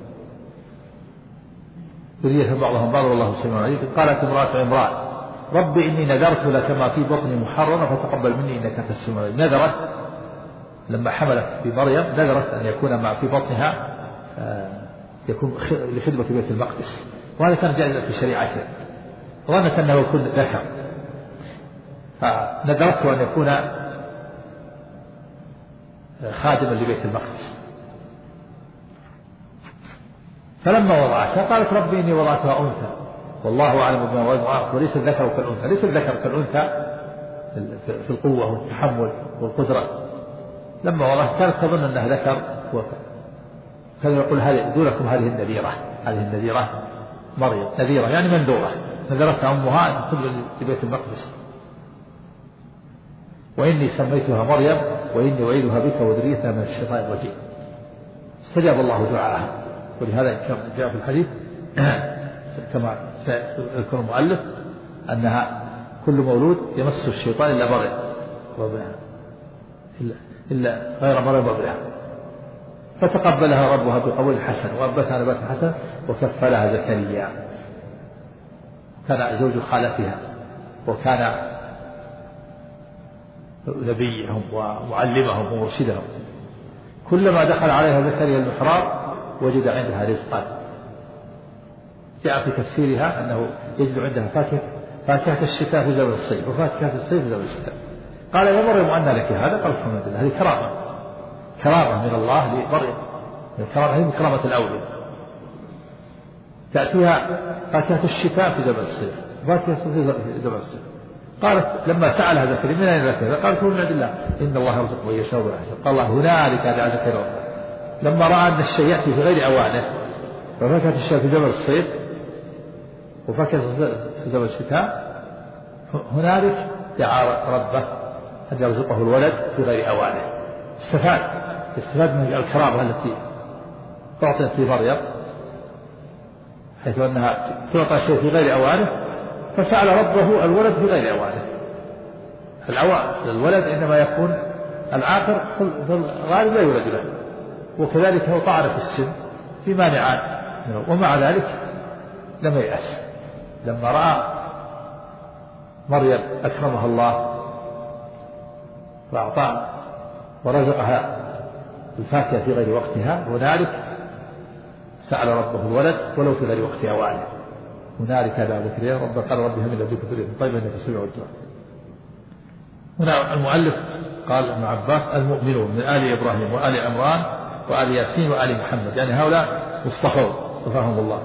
[SPEAKER 2] ذرية بعضهم بعض والله سميع عليم. قالت امرأة عمران رب إني نذرت لك ما في بطني محررا فتقبل مني إنك أنت السميع العليم. نذرت لما حملت في مريم نذرت أن يكون ما في بطنها يكون لخدمة بيت المقدس، وهذا كان جائزا في شريعته، ظنت أنه يكون ذكر، فنذرت أن يكون خادما لبيت المقدس. فلما وضعتها قالت ربي إني وضعتها أنثى والله أعلم بما وضعت وليس الذكر كالأنثى، ليس الذكر كالأنثى في القوة والتحمل والقدرة. لما وضعت كانت تظن أنها ذكر، كان يقول هذه دونكم هذه النذيرة، هذه النذيرة مريم، نذيرة يعني منذورة، نذرتها أمها أن تدخل لبيت المقدس. وإني سميتها مريم وإني أعيذها بك وذريتها من الشيطان الرجيم. استجاب الله دعاءها، ولهذا جاء في الحديث كما سيذكر المؤلف أنها كل مولود يمس الشيطان إلا مريم وابنها، إلا غير مريم وابنها، فتقبلها ربها بقبول حسن وأنبتها نباتا حسنا وكفلها زكريا، كان زوج خالتها وكان نبيهم ومعلمهم ومرشدهم. كلما دخل عليها زكريا المحراب وجد عندها رزقا. جاء في تفسيرها أنه يجد عندها فاكهة الشتاء في زمن الصيف وفاكهة الصيف في زمن الشتاء. قال يا مريم أنى لك هذا؟ قالت الحمد لله، هذه كرامة من الله لمريم، هذه من كرامة الأولياء. تأتيها فاكهة الشتاء في زمن الصيف وفاكهة الصيف في زمن الصيف. قالت لما سألها زكريا من أين لك هذا؟ قالت من عند الله إن الله يرزق من يشاء ويحسب. قال الله هنالك دعا زكريا لما رأى أن الشيء يأتي في غير أوانه، ففاكهة الشتاء في زمن الصيف وفاكهة في زمن الشتاء، هنالك دعا ربه أن يرزقه الولد في غير أوانه. استفاد من الكرامة التي أعطيت لمريم، حيث أنها تعطى شيء في غير أوانه، فسأل ربه الولد في غير أوانه. الولد إنما يكون العاقر في الغالب لا يولد له، وكذلك هو طعن في السن في مانعان، ومع ذلك لم ييأس. لما رأى مريم أكرمها الله وأعطاها ورزقها الفاكهة في غير وقتها، هنالك سأل ربه الولد ولو في غير وقت أوانه. هنالك دعا زكريا ربه قال ربي هب لي لدنك ذرية طيبة إنك سميع الدعاء. هنا المؤلف قال ابن عباس المؤمنون من آل إبراهيم وآل عمران وآل ياسين وآل محمد، يعني هؤلاء اصطفاهم الله.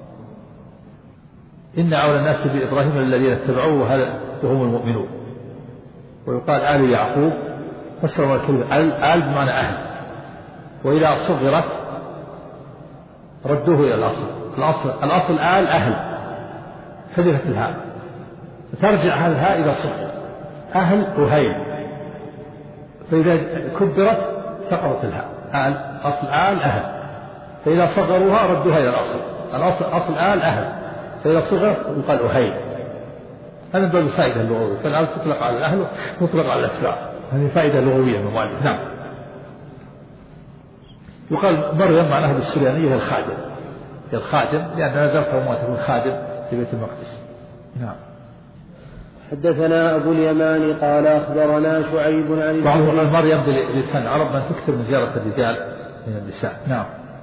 [SPEAKER 2] إن أولى الناس بإبراهيم الذين اتبعوه وهم المؤمنون. ويقال آل يعقوب فسر الكلمة آل بمعنى أهل، وإذا صغرت ردوه إلى الأصل آل أهل، حذفت الهاء فترجع هذا الهاء إلى صغر أهل أهيل، فإذا كبرت سقطت الهاء أصل آل أهل، فإذا صغروها ردوها إلى أصل آل أهل، فإذا صغرت يقال أهيل. هذا من باب الفائدة اللغوية، فالآل تطلق على الأهل وتطلق على الأتباع، هذه فائدة لغوية من المؤلف. نعم. يقال مريم معناها بالسريانية هي الخادم لأن نذرت ما تكون خادم في بيت المقدس. نعم.
[SPEAKER 1] حدثنا أبو اليمان قال أخبرنا شعيب عن
[SPEAKER 2] مريم بلسان العرب من تكثر من زيارة الرجال من النساء. نعم.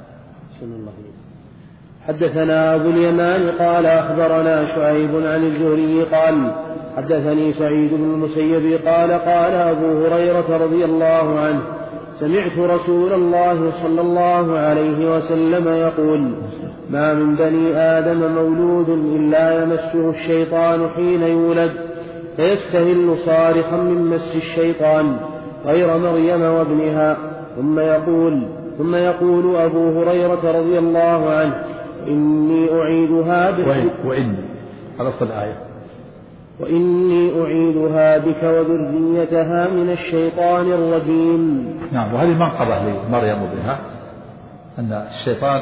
[SPEAKER 1] حدثنا أبو اليمان قال أخبرنا شعيب عن الزهري قال حدثني سعيد بن المسيب قال قال أبو هريرة رضي الله عنه سمعت رسول الله صلى الله عليه وسلم يقول ما من بني آدم مولود إلا يمسه الشيطان حين يولد فيستهل صارخا من مس الشيطان غير مريم وابنها. ثم يقول أبو هريرة رضي الله عنه إني أعيدها
[SPEAKER 2] وإني على الآية
[SPEAKER 3] وإني أعيدها بك وذريتها من الشيطان الرجيم.
[SPEAKER 2] نعم. وهذه منقبة لمريم وابنها أن الشيطان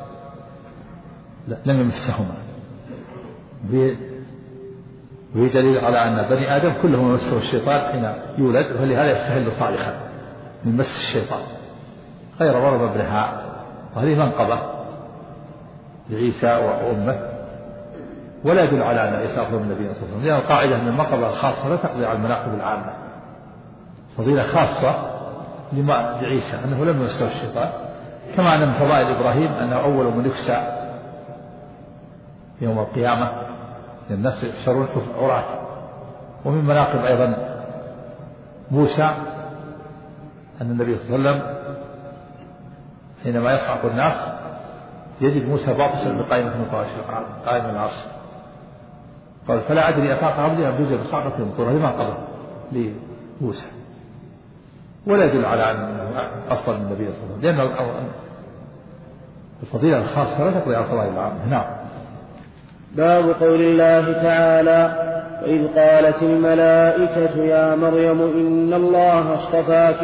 [SPEAKER 2] لم يمسهما، وهي دليل على أن بني آدم كلهم يمسه الشيطان حين يولد، ولهذا يستهل صالحا من مس الشيطان غير مريم ابنها. وهذه منقبة لعيسى وأمه، ولا يدل على أن عيسى أفضل من النبي صلى الله عليه وسلم، لأن القاعدة أن المنقبة الخاصة لا تقضي على المناقب العامة. فضيلة خاصة لعيسى أنه لم يمسه الشيطان، كما أن من فضائل إبراهيم أنه أول من يكسى يوم القيامة، الناس يحشرون عراة. ومن مناقب أيضا موسى أن النبي صلى الله عليه وسلم حينما يصعق الناس يجد موسى باطشا بقائمة من قائمة العرش، قال فلا أدري أفاق عبدي أم جزء بصعقة المطور. هذه منقبة لموسى، ولا يدل على أنه أفضل من النبي صلى الله عليه وسلم، لأن الفضيلة الخاصة لا تقضي على الفضائل العامة. نعم.
[SPEAKER 3] باب قول الله تعالى: وإذ قالت الملائكة يا مريم إن الله اصطفاك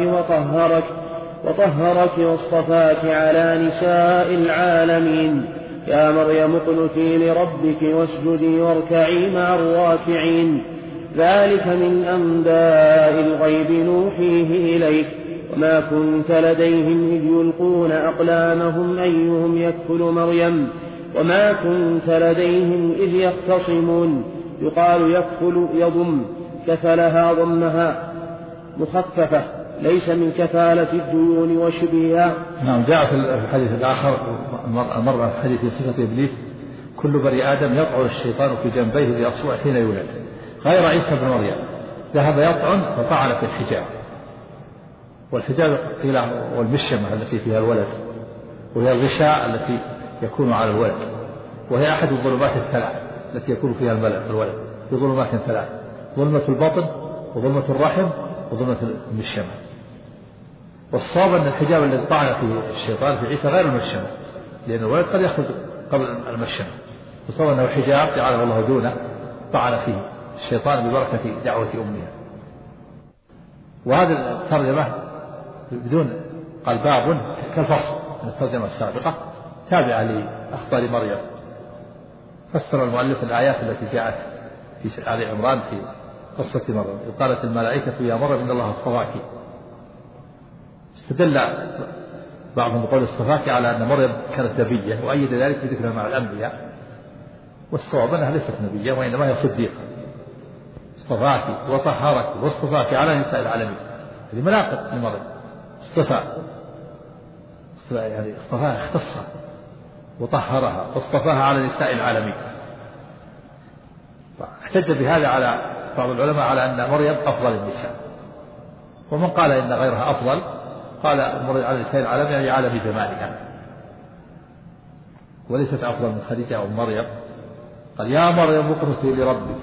[SPEAKER 3] وطهرك واصطفاك على نساء العالمين، يا مريم اقنتي لربك واسجدي واركعي مع الراكعين، ذلك من أنباء الغيب نوحيه إليك، وما كنت لديهم إذ يلقون أقلامهم أيهم يكفل مريم، وما كنت لديهم إذ يختصمون. يقال يكفل يضم، كفلها ضمها مخففة، ليس من كفالة الديون وشبهها.
[SPEAKER 2] نعم. جاء في الحديث الآخر مرة الحديث في صفة إبليس: كل بني آدم يطعن الشيطان في جنبيه ليصوع حين يولد، غير عيسى بن مريم ذهب يطعن فطعن في الحجاب. والحجاب قيل والمشمة التي فيها الولد، وهي الغشاء التي يكون على الولد، وهي أحد الظلمات الثلاث التي يكون فيها الولد، في ظلمات ثلاث: ظلمة البطن وظلمة الرحم وظلمة المشمة. والصواب أن الحجاب الذي طعن فيه الشيطان في عيسى غير المشمة، لأن الولد قد يخرج قبل المشمة، والصواب أنه حجاب جعله الله دونه طعن فيه الشيطان ببركة دعوة أمها. وهذه الترجمة بدون قال باب كالفصل من الترجمة السابقة تابعة لأخبار مريم. فسر المؤلف الآيات التي جاءت في آل عمران في قصة مريم: قالت الملائكة يا مريم إن الله اصطفاك. استدل بعضهم بقول اصطفاك على أن مريم كانت نبية، وأيد ذلك بذكرها مع الأنبياء، والصواب أنها ليست نبية وإنما هي صديقة. اصطفاك وطهرك واصطفاك على نساء العالمين، هذه مناقب لمريم. يعني اصطفاها اختصها وطهرها واصطفاها على نساء العالمين. احتج بهذا على بعض العلماء على أن مريم أفضل النساء، ومن قال إن غيرها أفضل قال مريم على نساء العالمين يعني عالم زمانها، وليست أفضل من خديجة أو مريم. قال يا مريم اقنتي لربك.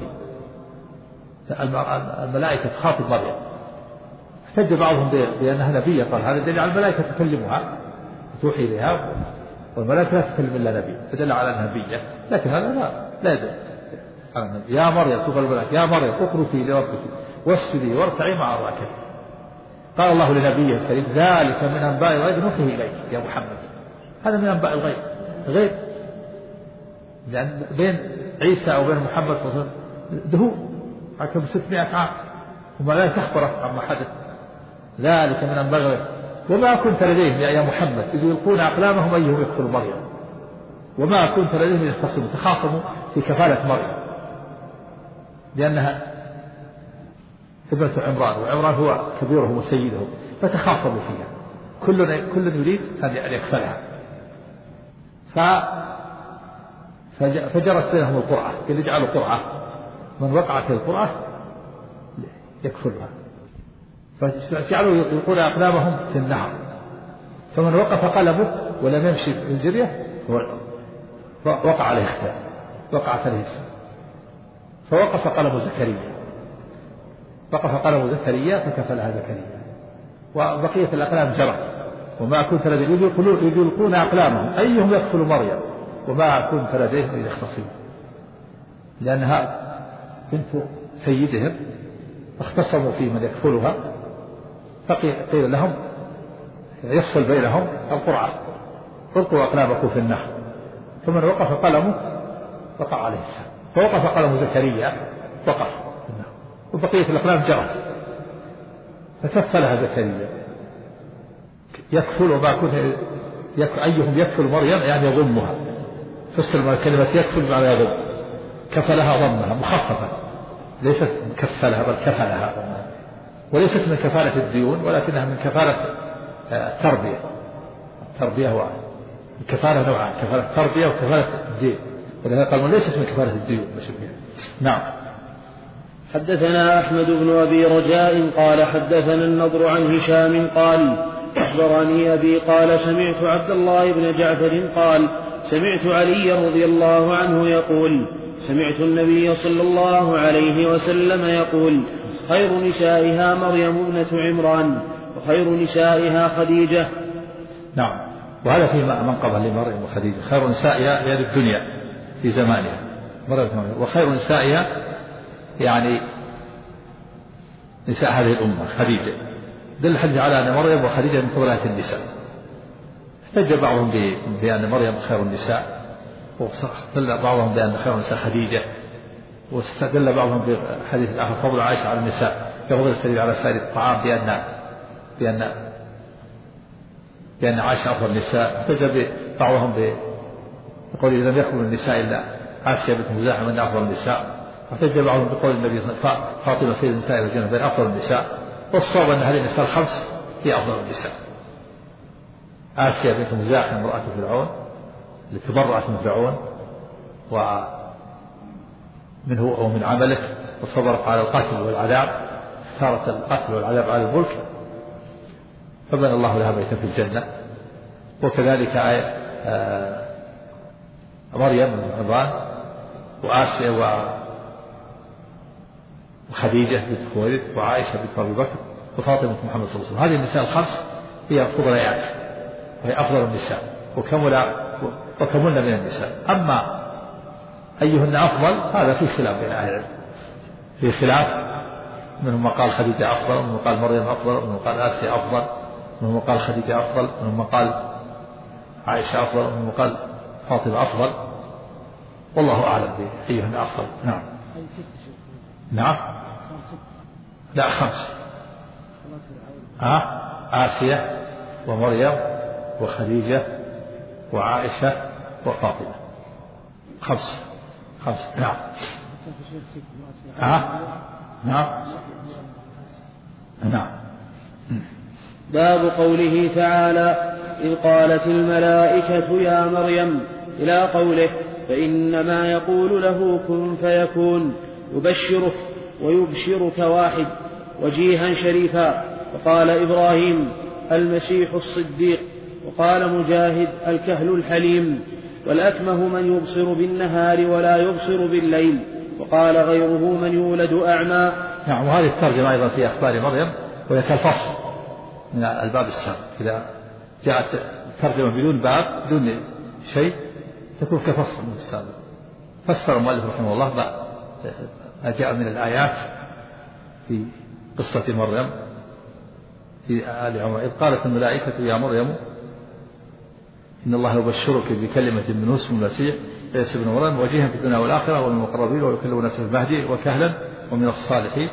[SPEAKER 2] الملائكة تخاطب مريم. احتج بعضهم بأنها نبية، قال هذا دليل على الملائكة تكلمها توحي إليها، والملائكة لا تكلم إلا نبي، فدل على أنها نبية، لكن هذا لا يدل على النبي. يا مريم تقول الملائكة يا مريم اقنتي لربك واسجدي واركعي مع الراكعين. قال الله لنبيه الكريم: ذلك من أنباء الغيب نوحيه إليك يا محمد. هذا من أنباء الغيب، لأن بين عيسى وبين محمد صلى الله عليه وسلم دهور حكم 600 عام، وما لا تخبرك عما حدث. ذلك من أنباء الغيب وما كنت لديهم يا محمد إذ يلقون أقلامهم أيهم يكفل مريم، وما كنت لديهم يختصمون، تخاصموا في كفالة مريم لأنها ابنة عمران، وعمران هو كبيرهم وسيدهم، فتخاصموا فيها، كل يريد أن يكفلها. فجرت بينهم القرعة، قال يجعلوا قرعة، من وقعت القرعة يكفلها، فجعلوا يلقون أقلامهم في النهر، فمن وقف قلمه ولم يمشي في الجرية وقع عليه اختلاف، وقعت عليه السنة، فوقف قلم زكريا فكفلها زكريا، وبقية الأقلام جرت. وما كنت لديهم إذ يلقون أقلامهم أيهم يكفل مريم وما كنت لديهم إذ يختصمون، لأنها بنت سيدهم اختصموا في من يكفلها، فقيل لهم يفصل بينهم القرعة: القوا أقلامكم في النار. فمن وقف قلمه وقع عليه السهم، فوقف قلم زكريا وقف في النار، وبقية الأقلام جرت، فكفلها زكريا يكفل. وما كنت أيهم يكفل مريم يعني يضمها، فسر كلمة يكفل بمعنى يضم، كفلها ضمها مخففة، ليست كفلها بل كفلها، وليست من كفالة الديون ولكنها من كفالة التربية. التربية هو الكفالة نوعان: كفالة التربية وكفالة الدين، ولهذا قالوا ليست من كفالة الديون. نعم.
[SPEAKER 3] حدثنا أحمد بن أبي رجاء قال حدثنا النضر عن هشام قال أخبرني أبي قال سمعت عبد الله بن جعفر قال سمعت علي رضي الله عنه يقول سمعت النبي صلى الله عليه وسلم يقول: خير نسائها مريم ابنة عمران وخير نسائها خديجة.
[SPEAKER 2] نعم. وهذا في منقبة لمريم وخديجة: خير نسائها يعني الدنيا في زمانها مريم، وخير نسائها يعني نساء هذه الأمة خديجة. دل الحديث على أن مريم وخديجة من فضلات النساء. احتج بعضهم بأن مريم خير النساء، واستدل بعضهم بأن خير النساء خديجة، واستدل بعضهم بحديث الآخر فضل عائشة على النساء كفضل السبيل على سائر الطعام بأن عائشة أفضل النساء. احتج بعضهم بقول إذا لم يكن من النساء إلا عائشة بنت مزاحم أن أفضل النساء. واحتج بعضهم بقول النبي فاطمة سيد النساء الجنة بين أفضل النساء. والصواب أن هذه النساء الخمس هي أفضل النساء: آسيا بنت مزاحم امرأة فرعون التي تبرأت من فرعون ومنه ومن عمله، وصبرت على القتل والعذاب، اختارت القتل والعذاب على الملك، فبنى الله لها بيتا في الجنة. وكذلك مريم بن عمران وآسيا وخديجة بنت خويلد وعائشة بنت أبي بكر وفاطمة محمد صلى الله عليه وسلم. هذه النساء الخمس هي فضليات وهي أفضل النساء وكملن من النساء. أما أيهن أفضل هذا في خلاف بين أهل العلم، في خلاف، منهم من قال خديجة أفضل، ومنهم قال مريم أفضل، ومنهم قال آسيا أفضل، ومنهم قال خديجة أفضل، ومنهم قال عائشة أفضل، ومنهم قال فاطمة أفضل، والله أعلم بأيهن أفضل. نعم. نعم. لا، خمس: آسيا ومريم وخديجة وعائشة وفاطمة. خمس. نعم. نعم. نعم.
[SPEAKER 3] باب قوله تعالى: إذ قالت الملائكة يا مريم إلى قوله: فإنما يقول له كن فيكون. يبشرك ويبشرك واحد وجيها شريفا. وقال إبراهيم: المسيح الصديق. وقال مجاهد: الكهل الحليم. والأكمه من يبصر بالنهار ولا يبصر بالليل. وقال غيره: من يولد أعمى.
[SPEAKER 2] نعم. وهذه الترجمة أيضا في أخبار مريم، وهي كالفصل من الباب السابق. إذا جاءت الترجمة بدون باب بدون شيء تكون كفصل من السابق. فسر المؤلف رحمه الله ما جاء من الآيات في قصة مريم في آل عمران: إذ قالت الملائكة يا مريم إن الله يبشرك بكلمة منه اسمه المسيح عيسى بن مريم وجيها في الدنيا والآخرة ومن المقربين ويكلم الناس في المهدي وكهلا ومن الصالحين.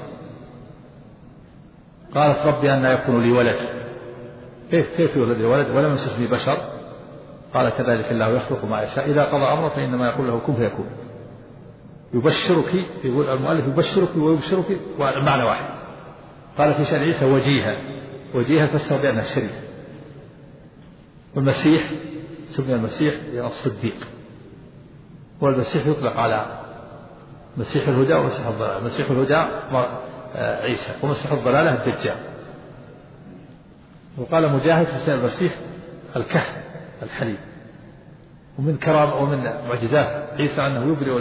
[SPEAKER 2] قالت: ربي أن يكون لي ولد. كيف يولد لي ولد ولم يمسسني بشر؟ قال: كذلك الله يخلق ما يشاء إذا قضى أمرا فإنما يقول له كن فيكون. يبشرك، يقول المؤلف يبشرك ويبشرك والمعنى واحد. قال في شأن عيسى وجيها فسر بأنه شريف. والمسيح سمي المسيح الصديق، والمسيح يطلق على مسيح الهدى ومسيح الضلال. مسيح الهدى عيسى، ومسيح الضلالة الدجال. وقال مجاهد في سنة المسيح الكهل الحليم. ومن كرام ومن معجزات عيسى أنه يبرئ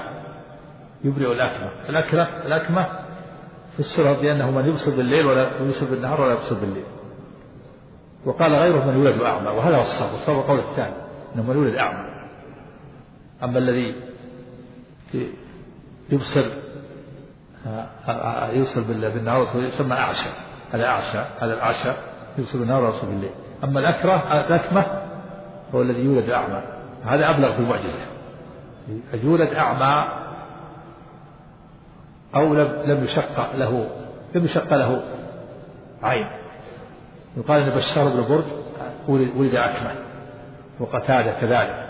[SPEAKER 2] الأكمة فسرها بأنه من يبصر بالليل ولا يبصر بالنهار ولا يبصر بالليل. وقال غيره: من يولد أعمى. وهذا هو الصواب قول الثاني أنه من يولد أعمى. أما الذي يبصر يوصل بالنهار يسمى أعشى، هذا الأعشى يوصل بالنهار ويوصل بالليل. أما الأكمة هو الذي يولد أعمى، هذا أبلغ في المعجزة، يولد أعمى أو لم يشق له عين. يقال أن بشار بن برد ولد أكمة، وقتادة كذلك،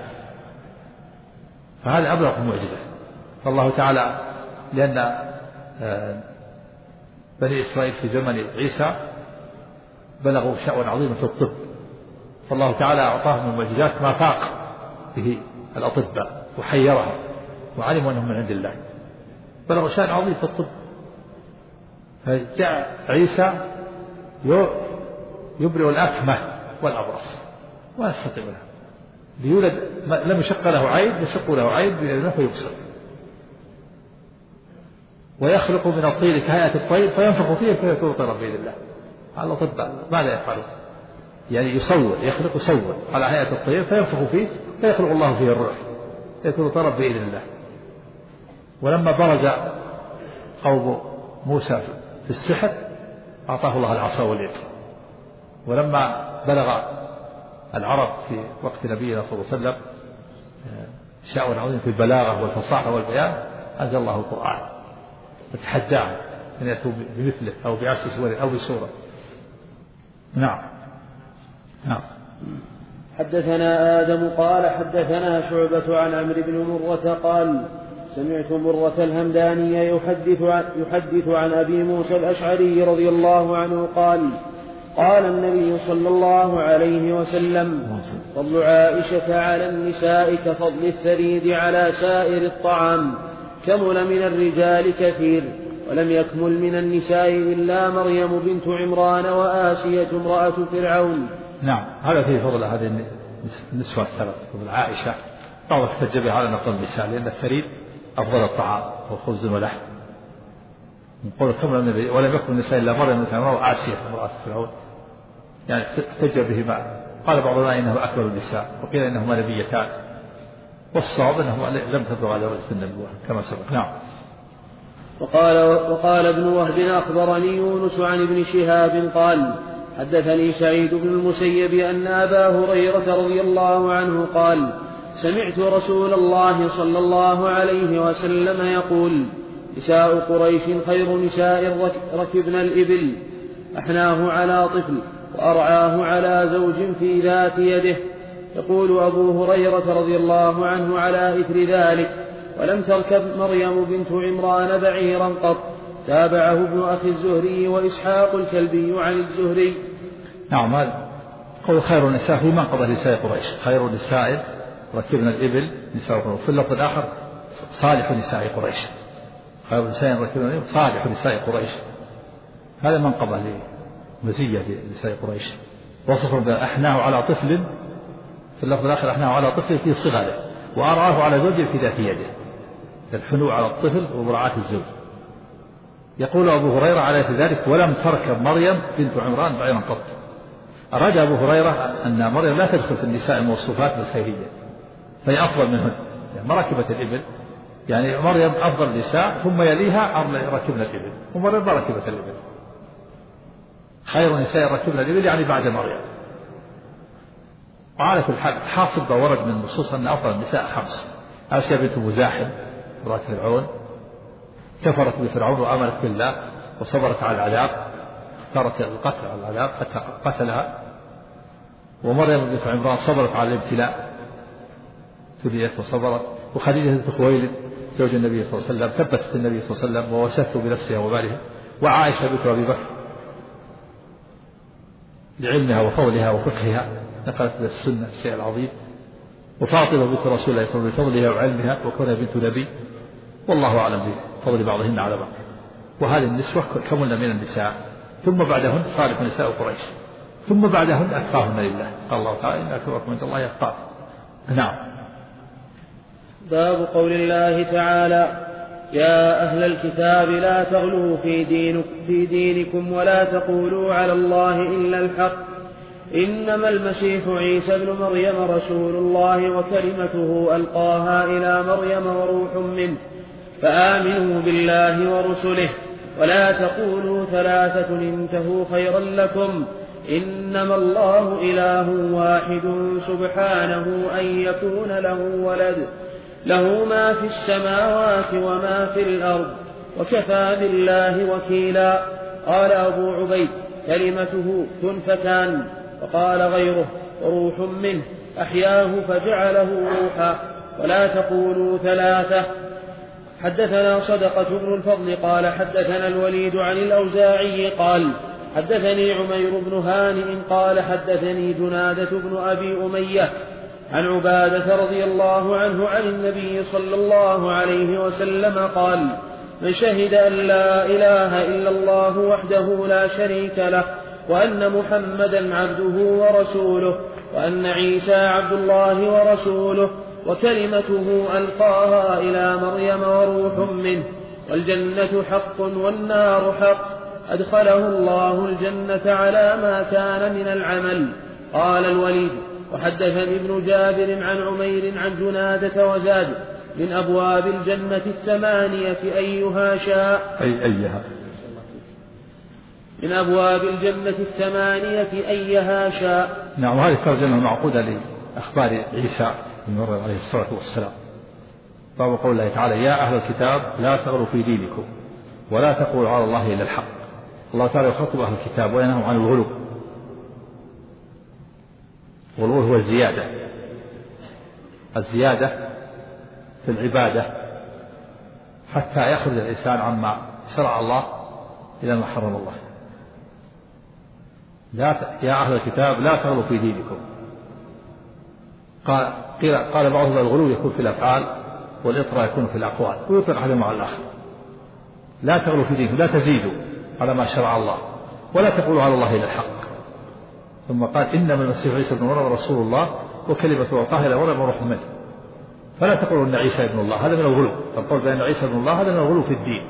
[SPEAKER 2] فهذا أبلغ في المعجزة. فالله تعالى لأن بني إسرائيل في زمن عيسى بلغوا شأوا عظيما في الطب، فالله تعالى أعطاهم من المعجزات ما فاق به الأطباء وحيرهم وعلموا أنهم من عند الله، بلغوا شأن عظيم في الطب. فجاء عيسى يبرئ الأكمة والأبرص ولا يستطيع له، ليولد لم يشق له عين يشق له عين بإذنه فيبصر، ويخلق من الطير كهيئة الطير فينفخ فيه فيكون طيرا بإذن الله. الأطباء ماذا يفعلون؟ يعني يصور على هيئة الطير فينفخ فيه فيخلق الله فيه الروح فيكون طيرا بإذن الله. ولما برز قوم موسى في السحر أعطاه الله العصا واليد. ولما بلغ العرب في وقت نبينا صلى الله عليه وسلم شأن عظيم في البلاغة والفصاحة والبيان أنزل الله القرآن وتحداهم أن يأتوا بمثله أو بعشر سور أو بسورة. نعم.
[SPEAKER 3] حدثنا آدم قال حدثنا شعبة عن عمرو بن مرة قال سمعت مرة الهمداني يحدث عن أبي موسى الأشعري رضي الله عنه قال النبي صلى الله عليه وسلم فضل عائشة على النساء كفضل الثريد على سائر الطعام، كمل من الرجال كثير ولم يكمل من النساء إلا مريم بنت عمران وآسية امرأة فرعون.
[SPEAKER 2] نعم، هذا فيه فضل هذه النسوة الثلاث، فضل عائشة أو احتج بها على نقل النساء لأن الثريد أفضل الطعام وخبز ولحم. نقول كمل من الرجال ولم يكن النساء إلا مريم بنت عمران وآسية امرأة فرعون، يعني احتج بهما. قال بعض العلماء إنه أكبر النساء، وقيل إنهما نبيتان، والصواب أنهما لم تبلغ على درجة النبوة كما سبق. نعم.
[SPEAKER 3] وقال ابن وهب أخبرني يونس عن ابن شهاب قال حدثني سعيد بن المسيب أن أبا هريرة رضي الله عنه قال سمعت رسول الله صلى الله عليه وسلم يقول نساء قريش خير نساء ركبن الإبل، أحناه على طفل وأرعاه على زوج في ذات يده. يقول أبو هريرة رضي الله عنه على إثر ذلك ولم تركب مريم بنت عمران بعيرا قط. تابعه ابن أخي الزهري وإسحاق الكلبي عن الزهري.
[SPEAKER 2] نعم، هذا قول خير النساء في منقبة نساء قريش، خير النساء ركبنا الإبل نساء قريش. في اللفظ الآخر صالح نساء قريش، خير نساء ركبنا الإبل صالح نساء قريش. هذا منقبة مزية لنساء قريش. وصف أحناه على طفل، في اللفظ الآخر أحناه على طفل في صغره وأرعاه على زوج في ذات يده، الحنو على الطفل ومراعاة الزوج. يقول أبو هريرة على ذلك ولم تركب مريم بنت عمران بعيرا قط. أراد أبو هريرة أن مريم لا تدخل في النساء الموصوفات بالخيرية فهي أفضل منهن، يعني ما ركبت الإبل، يعني مريم أفضل النساء ثم يليها ركبنا الإبل، ومريم ما ركبت الإبل. خير النساء ركبنا الإبل يعني بعد مريم. وعلى كل حال حاصل ما ورد من نصوص أن أفضل النساء خمس: آسيا بنت مزاحم امرأة فرعون كفرت بفرعون وآمنت بالله وصبرت على العذاب، اختارت القتل على العذاب حتى قتلها. ومريم بنت عمران صبرت على الابتلاء، ابتليت وصبرت. وخديجة بنت خويلد زوج النبي صلى الله عليه وسلم ثبتت النبي صلى الله عليه وسلم ووسته بنفسها ومالها. وعائشة بنت أبي بكر لعلمها وفضلها وفقهها نقلت إلى السنة الشيء العظيم. وفاطمة بنت رسول الله صلى الله عليه وسلم بفضلها وعلمها وكونها بنت نبي، والله أعلم بفضل بعضهن على بعض. وهذه النسوة كملن من النساء، ثم بعدهن صالح نساء قريش، ثم بعدهن أتقاهن لله. قال الله تعالى إن أكرمكم عند الله أتقاكم. نعم.
[SPEAKER 3] باب قول الله تعالى يا أهل الكتاب لا تغلوا في دينكم ولا تقولوا على الله إلا الحق، إنما المسيح عيسى ابن مريم رسول الله وكلمته ألقاها إلى مريم وروح منه، فآمنوا بالله ورسله ولا تقولوا ثلاثة انتهوا خيرا لكم إنما الله إله واحد سبحانه أن يكون له ولد له ما في السماوات وما في الأرض وكفى بالله وكيلا. قال أبو عبيد كلمته كن فكان. وقال غيره وروح منه أحياه فجعله روحا. ولا تقولوا ثلاثة. حدثنا صدقة بن الفضل قال حدثنا الوليد عن الأوزاعي قال حدثني عمير بن هانئ قال حدثني جنادة بن أبي أمية عن عبادة رضي الله عنه عن النبي صلى الله عليه وسلم قال من شهد أن لا إله إلا الله وحده لا شريك له وأن محمدا عبده ورسوله وأن عيسى عبد الله ورسوله وكلمته ألقاها إلى مريم وروح منه والجنة حق والنار حق أدخله الله الجنة على ما كان من العمل. قال الوليد وحدثني ابن جابر عن عمير عن جنادة وزاد من أبواب الجنة الثمانية أيها شاء
[SPEAKER 2] أيها
[SPEAKER 3] من أبواب الجنة الثمانية أيها شاء.
[SPEAKER 2] نعم. هذه الترجمة معقودة لأخبار عيسى بن مريم عليه الصلاة والسلام. باب قول الله تعالى يا أهل الكتاب لا تغلوا في دينكم ولا تقولوا على الله إلا الحق. الله تعالى يخاطب أهل الكتاب وينهى عن الغلو. والغلو هو الزيادة في العبادة حتى يخرج الإنسان عما شرع الله إلى ما حرم الله. يا أهل الكتاب لا تغلوا في دينكم. قال بعضهم الغلو يكون في الأفعال والإطراء يكون في الأقوال ويطلق أحدهما على الآخر. لا تغلوا في دينكم لا تزيدوا على ما شرع الله ولا تقولوا على الله إلا الحق. ثم قال إنما المسيح عيسى بن مريم رسول الله وكلمته ألقاها إلى مريم وروح منه. فلا تقولوا أن عيسى ابن الله هذا من الغلو. القول بأن عيسى ابن الله هذا من الغلو في الدين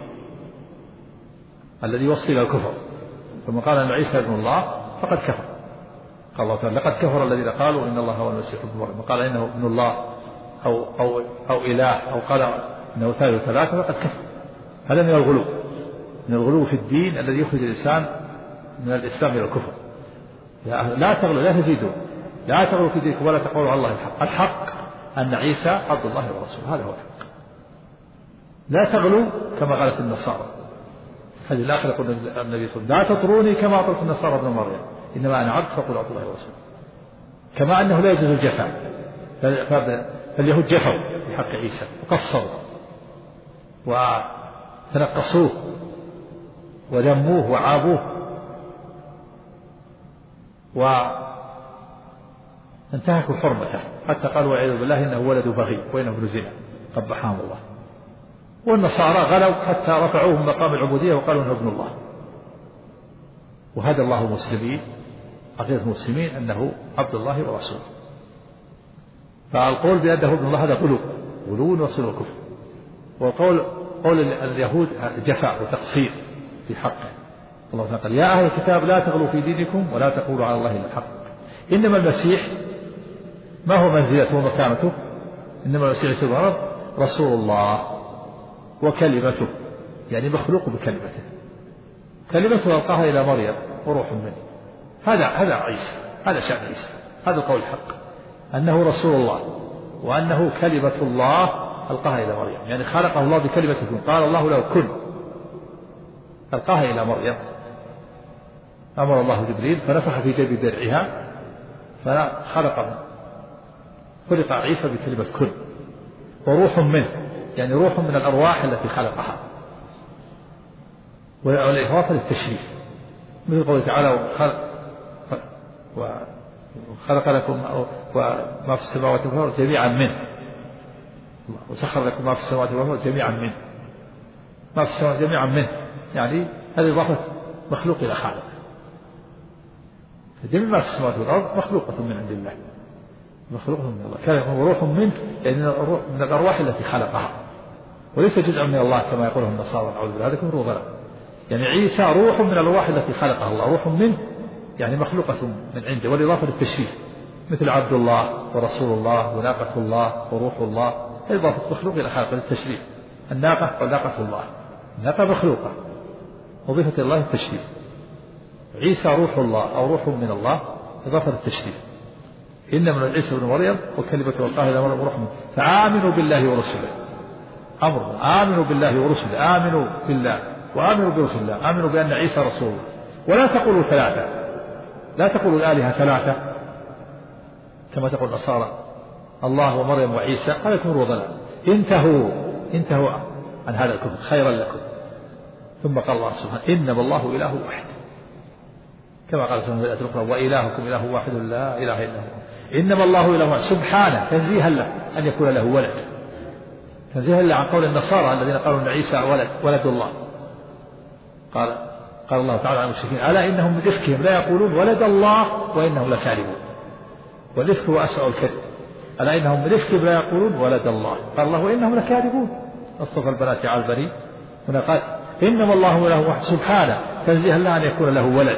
[SPEAKER 2] الذي يوصل إلى الكفر. ثم قال أن عيسى ابن الله فقد كفر. قال الله تعالى لقد كفر الذين قالوا إن الله هو المسيح ابن مريم وقال إنه ابن الله أو إله أو قال إنه ثالث ثلاثة فقد كفر. هذا من الغلو، من الغلو في الدين الذي يخرج الإنسان من الإسلام إلى الكفر. لا تغلوا لا تزيدوا لا تغلوا في دينكم ولا تقولوا على الله الحق. الحق أن عيسى عبد الله ورسوله هذا هو الحق. لا تغلوا كما قالت النصارى. هذه الآخر يقول النبي صلى الله عليه وسلم لا تطروني كما أطرت النصارى ابن مريم إنما أنا عبد فقل عبد الله ورسوله. كما أنه لا يجوز الجفاء. فاليهود جفوا في حق عيسى وقصروا وتنقصوه وذموه وعابوه وانتهكوا حرمته حتى قالوا والعياذ بالله إنه ولد بغي وإنه ابن زنا قبحهم الله. والنصارى غلوا حتى رفعوه من مقام العبودية وقالوا إنه ابن الله. وهدى الله المسلمين عقيدة المسلمين أنه عبد الله ورسوله. فالقول بأنه ابن الله هذا غلو وصل الكفر. وقول اليهود جفاء وتقصير في حقه. الله تعالى قال يا أهل الكتاب لا تغلوا في دينكم ولا تقولوا على الله إلا الحق. إنما المسيح ما هو منزلته ومكانته؟ إنما المسيح عيسى بن مريم رسول الله وكلمته يعني مخلوق بكلمته. كلمته ألقاها إلى مريم وروح منه. هذا عيسى هذا شأن عيسى. هذا القول الحق أنه رسول الله وأنه كلمة الله ألقاها إلى مريم يعني خلقه الله بكلمة كن. قال الله له كن ألقاها إلى مريم. أمر الله جبريل فنفخ في جيب درعها خلق عيسى بكلمة كن. وروح منه يعني روح من الأرواح التي خلقها. والإضافة للتشريف مثل قوله تعالى وخلق لكم وما في السماوات والأرض جميعا منه وسخر لكم ما في السماوات والأرض جميعا منه. ما في السماوات جميعا منه يعني هذه إضافة مخلوق إلى خالق. جميع ما في السماوات والأرض مخلوقة من عند الله مخلوقة من الله. كان وروح منه يعني من الأرواح التي خلقها وليس جزءا من الله كما يقوله النصارى نعوذ بالله. هذا كفر وضلال. يعني عيسى روح من الأرواح التي خلقها الله. روح منه يعني مخلوقة من عنده. والإضافة للتشريف مثل عبد الله ورسول الله وناقة الله وروح الله إضافة مخلوق إلى خالق للتشريف الناقة وناقة الله، الناقة مخلوقة وظيفة الله التشريف، عيسى روح الله أو روح من الله إضافة التشريف. إن من عيسى بن مريم وكلمة ألقاها إلى مريم روح منه، فآمنوا بالله ورسله، أمر آمنوا بالله ورسله، آمنوا بالله وآمنوا برسل الله، آمنوا بأن عيسى رسول الله. ولا تقولوا ثلاثة، لا تقولوا الآلهة ثلاثة كما تقول النصارى الله ومريم وعيسى، هذا كفر وضلال. انتهوا عن هذا الكفر خيرا لكم. ثم قال الله سبحانه إنما الله إله واحد، كما قال سبحانه في الآية الأخرى وإلهكم إله واحد لا إله إلا هو. إنما الله إله واحد سبحانه، تنزيها له أن يكون له ولد، تنزيها له عن قول النصارى الذين قالوا أن عيسى ولد الله. قال الله تعالى عن المشركين ألا إنهم من إفكهم لا يقولون ولد الله وإنهم لكاذبون، والإفك هو أسرع الكذب. ألا إنهم من إفكهم لا يقولون ولد الله، قال الله وإنهم لكاذبون، اصطفى البنات على البنين. هنا قال إنما الله إله واحد سبحانه، تنزيها له أن يكون له ولد،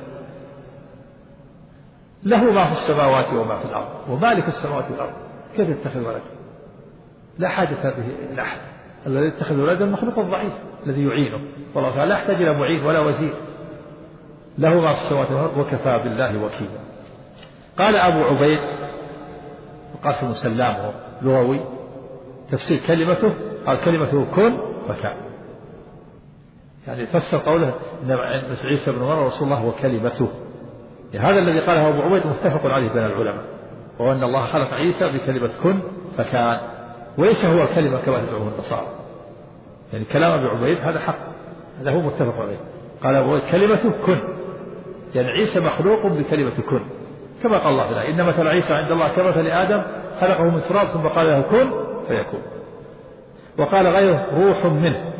[SPEAKER 2] له ما في السماوات وما في الأرض ومالك السماوات والأرض، كيف يتخذ ولد؟ لا حاجة به إلى أحد. الذي يتخذ ولدا المخلوق الضعيف الذي يعينه، والله تعالى لا يحتاج إلى معين ولا وزير، له ما في السماوات والأرض وكفى بالله وكيلا. قال أبو عبيد وقاسم سلام لغوي تفسير كلمته، قال كلمته كن فكان، يعني فسر قوله إن عيسى بن مريم رسول الله وكلمته. هذا الذي قاله أبو عبيد متفق عليه بين العلماء، وهو أن الله خلق عيسى بكلمة كن فكان، وليس هو الكلمة كما تدعوه النصارى. يعني كلام أبي عبيد هذا حق، هذا هو متفق عليه. قال أبو عبيد كلمته كن، يعني عيسى مخلوق بكلمة كن، كما قال الله تعالى إن مثل عيسى عند الله كمثل آدم خلقه من تراب ثم قال له كن فيكون. وقال غيره روح منه،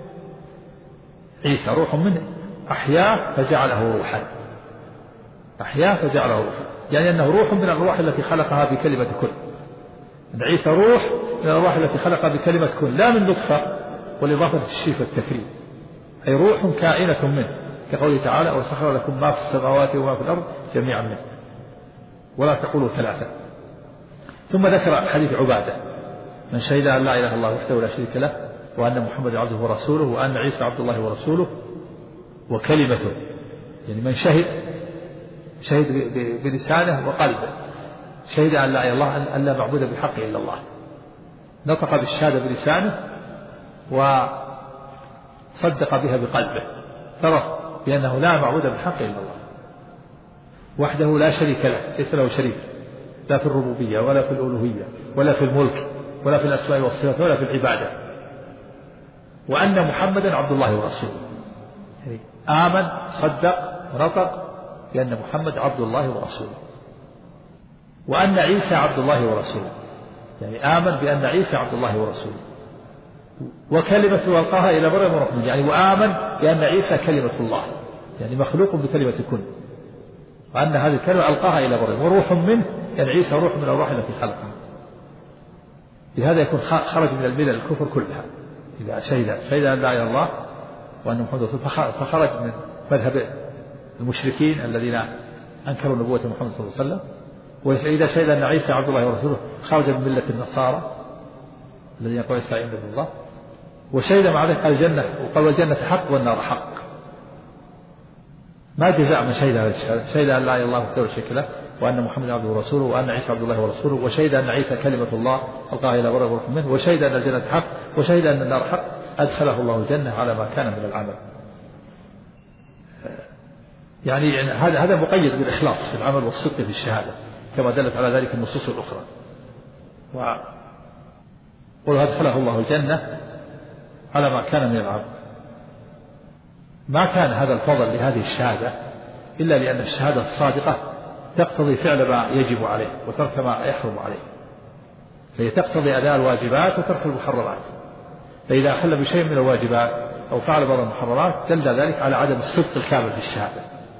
[SPEAKER 2] عيسى روح منه أحياه فجعله روحا، أحياه فجعله روحا، يعني أنه روح من الأرواح التي خلقها بكلمة كن. أن عيسى روح من الأرواح التي خلقها بكلمة كن، لا من نطفة، والإضافة التشريف والتكريم، أي روح كائنة منه، كقوله تعالى وسخر لكم ما في السماوات وما في الأرض جميعا منه. ولا تقولوا ثلاثة. ثم ذكر حديث عبادة من شهد أن لا إله إلا الله وحده لا شريك له وأن محمد عبده ورسوله وأن عيسى عبد الله ورسوله وكلمته، يعني من شهد بلسانه وقلبه، شهد أن لا إله إلا الله أن لا معبود بحق إلا الله، نطق بالشهادة بلسانه وصدق بها بقلبه، اعترف بأنه لا معبود بحق إلا الله وحده لا شريك له، ليس له شريك لا في الربوبية ولا في الألوهية ولا في الملك ولا في الأسماء والصفات ولا في العبادة، وأن محمدا عبد الله ورسوله، يعني آمن صدق ونطق بأن محمد عبد الله ورسوله، وأن عيسى عبد الله ورسوله، يعني آمن بأن عيسى عبد الله ورسوله، وكلمة ألقاها إلى مريم روح منه، يعني وآمن بأن عيسى كلمة الله، يعني مخلوق بكلمة كن، وأن هذه الكلمة ألقاها إلى مريم، وروح منه يعني عيسى روح من الأرواح التي خلقها. لهذا يكون خرج من الملل الكفر كلها إذا شهد أن لا إله إلا الله وأن محمد رسول الله، فخرج من مذهب المشركين الذين أنكروا نبوة محمد صلى الله عليه وسلم. وإذا شهد أن عيسى عبد الله ورسوله خرج من ملة النصارى الذين يقول عيسى ابن الله. وشهد مع ذلك الجنة، وقال الجنة حق والنار حق. ما جزاء من شهد هذا الشهادة؟ شهد أن لا إله إلا الله وحده لا شريك له وأن محمد عبده ورسوله وأن عيسى عبد الله ورسوله، وشهد أن عيسى كلمة الله ألقاها إلى مريم وروح منه، وشهد أن الجنة حق، وشهد أن النار حق، أدخله الله الجنة على ما كان من العمل. يعني هذا مقيد بالإخلاص في العمل والصدق في الشهادة كما دلت على ذلك النصوص الأخرى. وأدخله الله الجنة على ما كان من العمل. ما كان هذا الفضل لهذه الشهادة إلا لأن الشهادة الصادقة تقتضي فعل ما يجب عليه وترك ما يحرم عليه، فهي تقتضي أداء الواجبات وترك المحرمات. فإذا أخل بشيء من الواجبات أو فعل بعض المحرمات دل ذلك على عدم الصدق الكامل في الشهادة،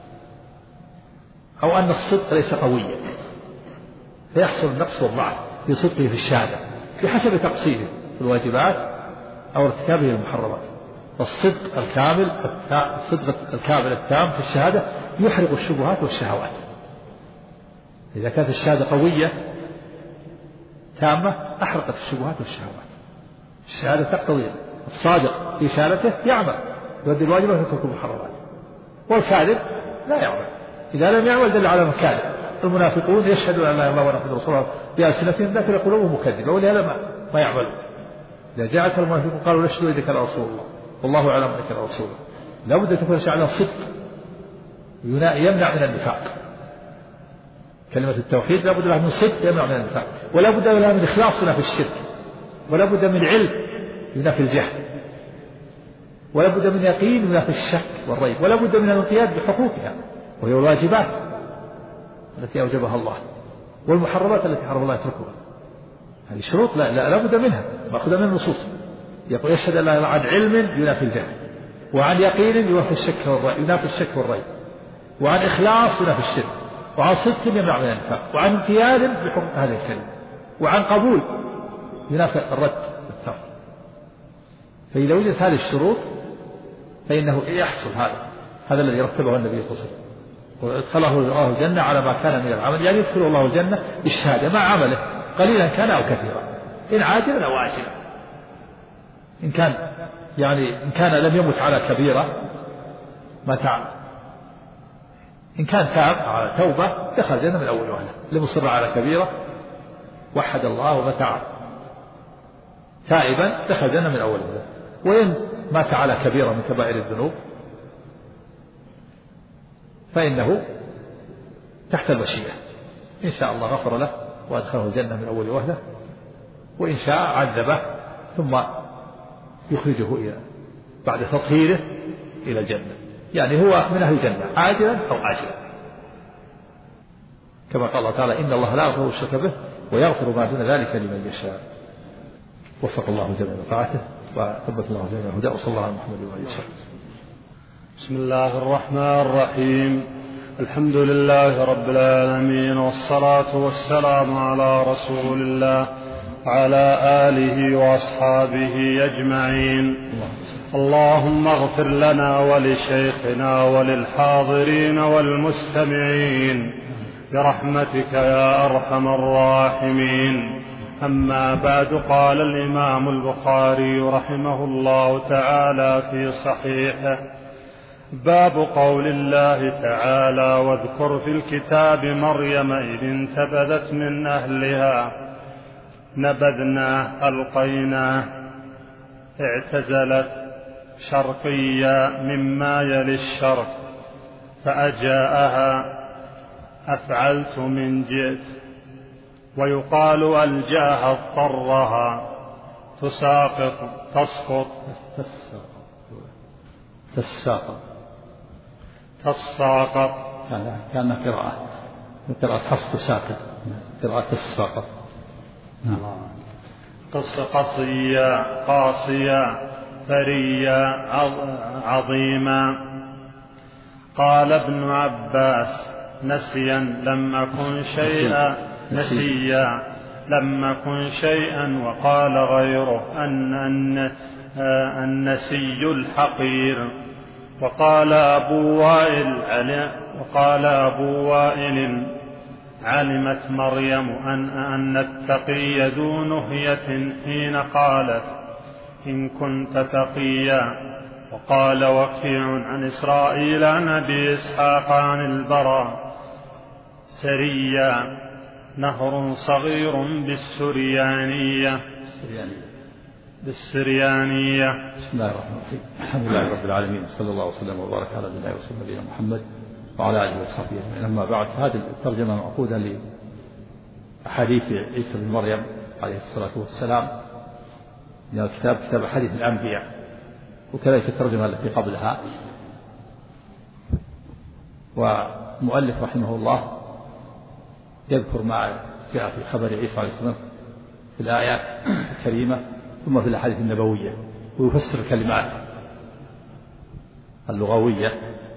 [SPEAKER 2] أو أن الصدق ليس قويا، فيحصل النقص والضعف في صدقه في الشهادة بحسب تقصيره في الواجبات أو ارتكابه للمحرمات. فالصدق الكامل التام في الشهادة يحرق الشبهات والشهوات. إذا كانت الشهادة قوية تامة أحرقت الشبهات والشهوات. الشهادة تقتضي الصادق في شهادته يعمل يؤدي الواجبات ويترك المحرمات، والكاذب لا يعمل. إذا لم يعمل دل على مكاذب. المنافقون يشهدون أن لا إله إلا الله ونحمد رسول الله بألسنتهم لكن قلوبهم مكذبة، ولهذا ما يعملون. إذا جاءك المنافقون قالوا نشهد إنك لرسول الله والله يعلم أنك لرسول الله. لا بد أن تكون شعلا صدق يمنع من النفاق. كلمة التوحيد لا بد لها من صدق يمنع من النفاق، ولا بد لها من إخلاص ينافي الشرك، ولا بد من علم ينافي الجهل، ولا بد من يقين ينافي الشك والريب، ولا بد من الانقياد بحقوقها وهي الواجبات التي أوجبها الله، والمحرمات التي حرم الله يتركها. هذه شروط لا بد منها، مأخوذة من النصوص. يقول يشهد أن لا إله عن علم ينافي الجهل، وعن يقين ينافي الشك والريب، وعن إخلاص ينافي الشرك، وعن صدق يمنع من النفاق، وعن انقياد بحكم هذه الكلمة، وعن قبول ينافي الرد والترك. فإذا وجدت هذه الشروط فإنه يحصل هذا الذي رتبه النبي صلى الله عليه وسلم، وادخله الله الجنة على ما كان من العمل، يعني يدخل الله الجنة بالشهادة مع عمله قليلا كان أو كثيرا، إن عاجلا أو آجلا. إن كان لم يمت على كبيرة ما تعب، إن كان تاب على توبة دخل الجنة من أول وهلة. لمصر على كبيرة وحد الله ومتى تائبا دخل الجنة من أول وهلة. وإن مات على كبيرة من كبائر الذنوب فإنه تحت المشيئة، إن شاء الله غفر له وأدخله الجنة من أول وهلة، وإن شاء عذبه ثم يخرجه بعد تطهيره إلى الجنة، يعني هو من أهل الجنة عاجلا أو آجلا، كما قال الله تعالى إن الله لا يغفر الشرك به ويغفر ما دون ذلك لمن يشاء. وفق الله جميع طاعته وثبت الله جميع الهدى، وصلى الله على محمد وآله وسلم.
[SPEAKER 1] بسم الله الرحمن الرحيم. الحمد لله رب العالمين، والصلاة والسلام على رسول الله وعلى آله وأصحابه أجمعين. اللهم اغفر لنا ولشيخنا وللحاضرين والمستمعين برحمتك يا أرحم الراحمين. أما بعد، قال الإمام البخاري رحمه الله تعالى في صحيحه: باب قول الله تعالى: واذكر في الكتاب مريم إذ انتبذت من أهلها نبذناه ألقيناه اعتزلت شرقيا مما يلي الشرق فأجاءها أفعلت من جئت. ويقال ألجاها اضطرها تسقط
[SPEAKER 2] كان قراءة حفص تساقط، قراءة تساقط.
[SPEAKER 1] قاسيا ثريا عظيما. قال ابن عباس: نسيا لم أكن شيئا. وقال غيره النسي الحقير. وقال أبو وائل: علمت مريم أن التقي ذو نهية حين قالت: إن كنت تقيا. وقال وكيع عن إسرائيل عن أبي إسحاق عن البراء: سريا نهر صغير بالسريانية.
[SPEAKER 2] بسم الله الرحمن الرحيم. الحمد لله رب العالمين، صلى الله وسلم وبارك على نبينا محمد وعلى آله وصحبه أجمعين. أما بعد، هذه الترجمة معقودة لأحاديث عيسى بن مريم عليه الصلاة والسلام من الكتاب، كتاب أحاديث الأنبياء، وكذلك الترجمة التي قبلها. ومؤلف رحمه الله يذكر ما جاء في خبر عيسى عليه السلام في الآيات الكريمة ثم في الأحاديث النبوية، ويفسر الكلمات اللغوية.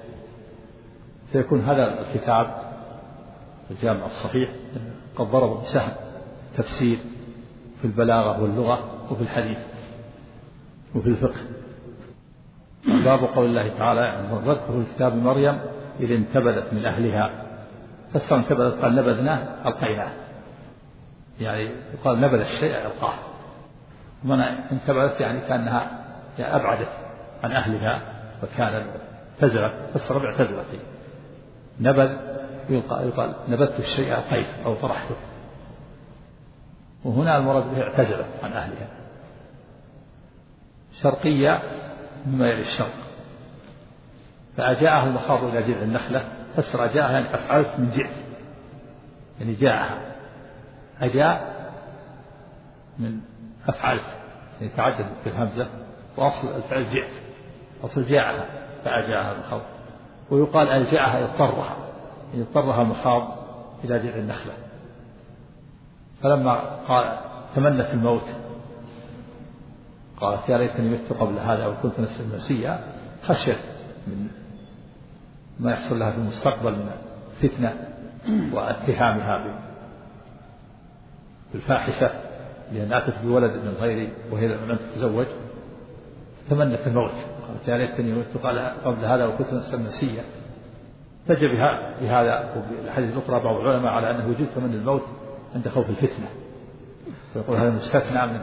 [SPEAKER 2] فيكون هذا الكتاب الجامع الصحيح قد ضرب بسهم تفسير في البلاغة واللغة وفي الحديث وفي الفقه. باب قول الله تعالى: واذكر في الكتاب مريم إذ انتبذت من أهلها. فسر انتبذت قال نبذناه ألقيناه، يعني يقال نبذ الشيء ألقاه. من انتبذت يعني كأنها يعني أبعدت عن أهلها فكان فالربع اعتزلت. نبذ يقال نبذت الشيء قيف أو طرحته، وهنا المراد به اعتزلت عن أهلها. شرقية مما يلي الشرق، فأجاءها المخاض إلى جذع النخلة، فسر أجاءها يعني أفعلت من جئت، يعني جاءها. أجاء من أفعلت يعني تعددت بالهمزة، وأصل الفعل جئت، أصل جاءها فأجاءها المخاض. ويقال ألجأها اضطرها، يعني اضطرها المخاض إلى جذع النخلة. فلما قال تمنت الموت قالت يا ليتني مت قبل هذا أو كنت نسيا، خشيت من ما يحصل لها في المستقبل من فتنة واتهامها بالفاحشة، لأن أتت بولد من غيري وهي لم تتزوج، تمنت الموت قالت يا ليتني مت قبل هذا أو كنت نسيا. احتج بهذا وفي الحديث الأخرى بعض العلماء على أنه يجوز تمني الموت عند خوف الفتنة، فيقول هذا مستثنى من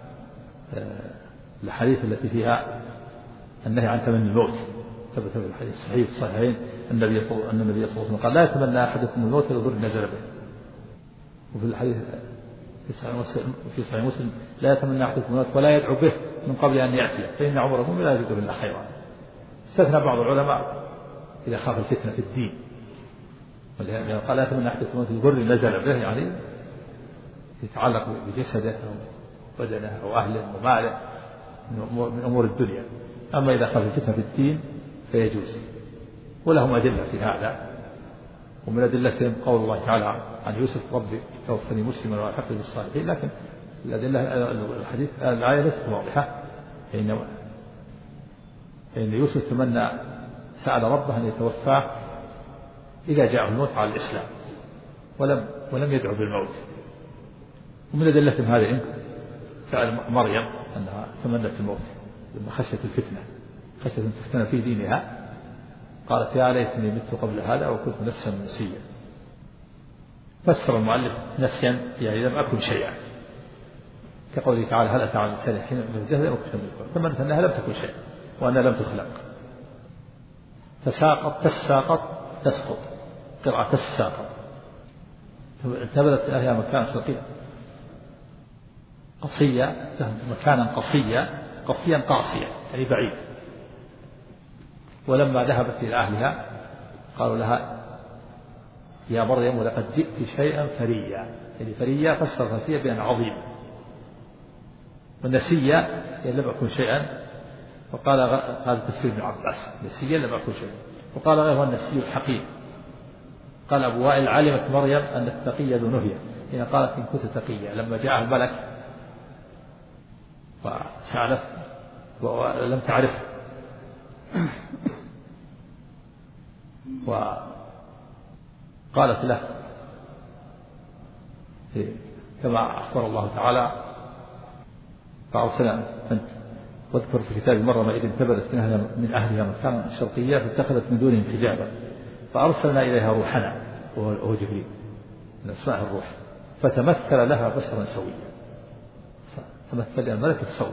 [SPEAKER 2] الحديث التي فيها النهي عن تمني الموت. ثبت في الحديث الصحيح في الصحيحين أن النبي صلى الله عليه وسلم قال لا يتمنى أحدكم الموت لضر نزل به. وفي الحديث في صحيح مسلم لا يتمنى أحدكم الموت ولا يدعو به من قبل أن يأتي فإن عمره لا يزيد إلا خيرا. استثنى بعض العلماء إذا خاف الفتنة في الدين، ولهذا قال لا يتمنى أحدكم الموت لضر نزل به، يعني يتعلق بجسده أو بدنه أو أهله وماله من أمور الدنيا. أما إذا خاف الفتنة في الدين فيجوز، ولهم أدلة في هذا. ومن أدلتهم قول الله تعالى عن يوسف ربي توفني مسلما وألحقني بالصالحين، لكن الأدلة الحديث الآية ليست واضحة. إن يوسف تمنى سأل ربه أن يتوفاه إذا جاءه الموت على الإسلام ولم يدعو بالموت. ومن أدلتهم هذا فعل مريم أنها تمنت الموت لما خشيت الفتنة، خشيت أن تفتن في دينها، قالت يا ليتني مت قبل هذا أو كنت نسيا منسيا. فسر المؤلف نسيا يعني لم أكن شيئا، كقوله تعالى هل أتى على الإنسان حين من الجهل لم يكن شيئا، تمنت أنها لم تكن شيئا وأنها لم تخلق. تساقط تساقط تسقط، قراءة تساقط. انتبذت أهلها مكان شرقيا قصية، مكانا قصيا قاسيا يعني بعيد. ولما ذهبت إلى أهلها قالوا لها يا مريم ولقد جئت شيئا فريا، يعني فريا فسر فريا بأن عظيم، والنسيا يعني لم أكن شيئا. وقال هذا تفسير ابن عباس نسيا لم أكن شيئا. وقال غيره النسي الحقيق. قال أبو وائل علمت مريم أن التقي ذو نهية، حين قالت إن كنت تقيا لما جاء الملك فسألت ولم تعرف، وقالت له كما أخبر الله تعالى فأرسلنا واذكر في الكتاب مرة ما إذ انتبذت من أهلها مكانا شرقيا فاتخذت من دونهم حجابا فأرسلنا إليها روحنا وهو جبريل من أسماء الروح فتمثل لها بشرا سويا، تمثل لها الملك السوي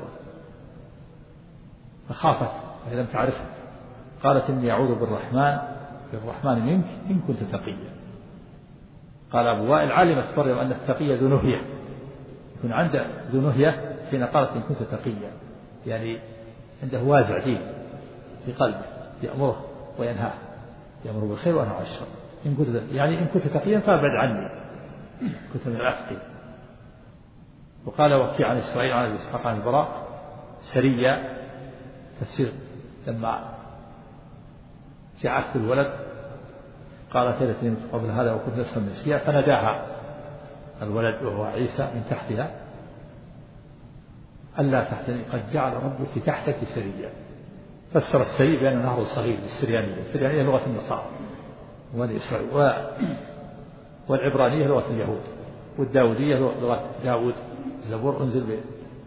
[SPEAKER 2] فخافت وهي لم تعرفه. قالت إني أعوذ بالرحمن منك إن كنت تقيا. قال أبو وائل علمت مريم أن التقي ذو نهية، يكون عنده ذو نهية حين قالت إن كنت تقيا، يعني عنده وازع دين في قلبه يأمره وينهاه، يأمر بالخير وينهى عن الشر. إن كنت تقيا فابعد عني، كنت من الأتقي. وقال وكيع عن إسرائيل عن أبي إسحاق عن البراء سرية تفسير لما جاءت الولد قالت يا ليتني مت قبل هذا وكنت نسيا منسيا، فناداها الولد وهو عيسى من تحتها ألا تحزني قد جعل ربك تحتك سريا. فسر السري بأن نهر صغير بالسريانية، السريانية لغة النصارى وبني إسرائيل، والعبرانية لغة اليهود، والداودية لغة داود، الزبور أنزل به،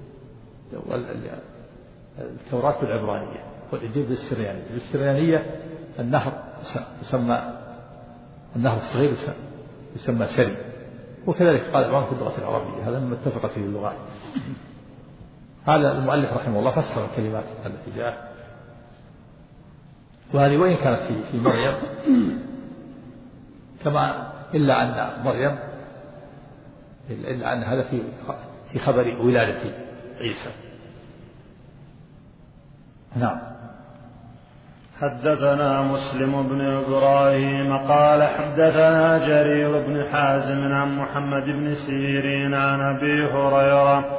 [SPEAKER 2] التوراة بالعبرانية، والإنجيل بالسريانية. بالسريانية النهر يسمى النهر الصغير يسمى سري، وكذلك قال العلماء في اللغة العربية، هذا مما اتفقت فيه اللغات. هذا المؤلف رحمه الله فسر الكلمات التي جاءت، وهذه وإن كانت في مريم كما إلا أن مريم إلا أن هذا في خبر ولادة عيسى. نعم.
[SPEAKER 3] حدثنا مسلم بن إبراهيم قال حدثنا جرير بن حازم عن محمد بن سيرين عن أبي هريرة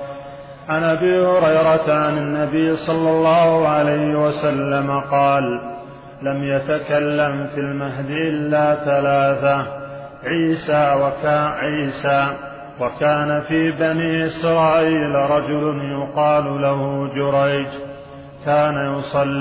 [SPEAKER 3] عن النبي صلى الله عليه وسلم قال: لم يتكلم في المهد إلا ثلاثة: عيسى وكان في بني إسرائيل رجل يقال له جريج كان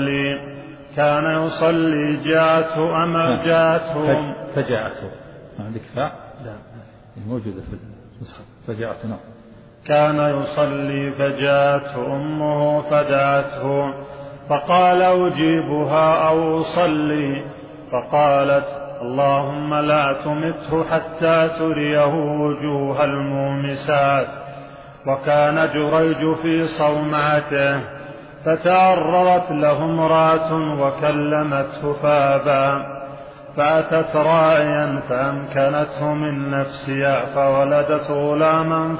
[SPEAKER 3] يصلي جاءته
[SPEAKER 2] فجاءته عندك فاء؟ لا موجودة في النسخة فجاءته. نعم.
[SPEAKER 3] كان يصلي فجاءته أمه فدعته فقال: أجيبها أو أصلي؟ فقالت: اللهم لا تمته حتى تريه وجوه المومسات. وكان جريج في صومعته، فتعرضت له امرأة وكلمته فابى، فأتت راعيا فأمكنته من نفسها فولدت غلاما،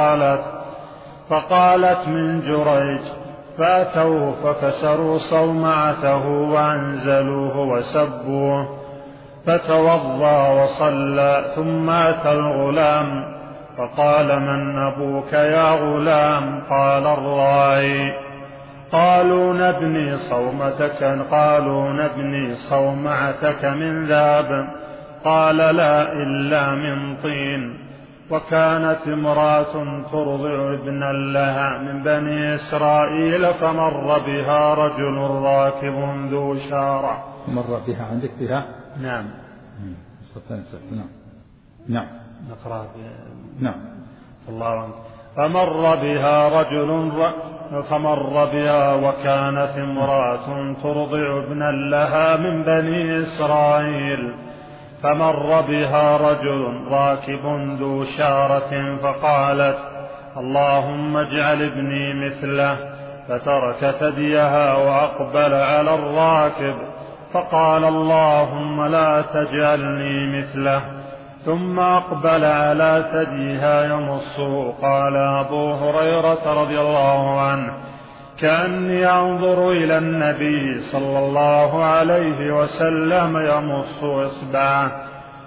[SPEAKER 3] فقالت من جريج، فأتوه فكسروا صومعته وأنزلوه وسبوه، فتوضأ وصلى، ثم أتى الغلام فقال: من أبوك يا غلام؟ قال: الراعي. قالوا: نبني صومعتك من ذهب؟ قال: لا، إلا من طين. وكانت امرأة ترضع ابنا لها من بني إسرائيل، فمر بها رجل راكب ذو شارع.
[SPEAKER 2] مر بها عندك بها؟
[SPEAKER 3] نعم.
[SPEAKER 2] نعم.
[SPEAKER 3] نقرأ.
[SPEAKER 2] نعم.
[SPEAKER 3] الله عنك. فمر بها وكانت امرأة ترضع ابنا لها من بني إسرائيل، فمر بها رجل راكب ذو شارة، فقالت: اللهم اجعل ابني مثله. فترك ثديها وأقبل على الراكب، فقال: اللهم لا تجعلني مثله. ثم أقبل على ثديها يمصه. قال أبو هريرة رضي الله عنه: كأني أنظر إلى النبي صلى الله عليه وسلم يمص إصبعه.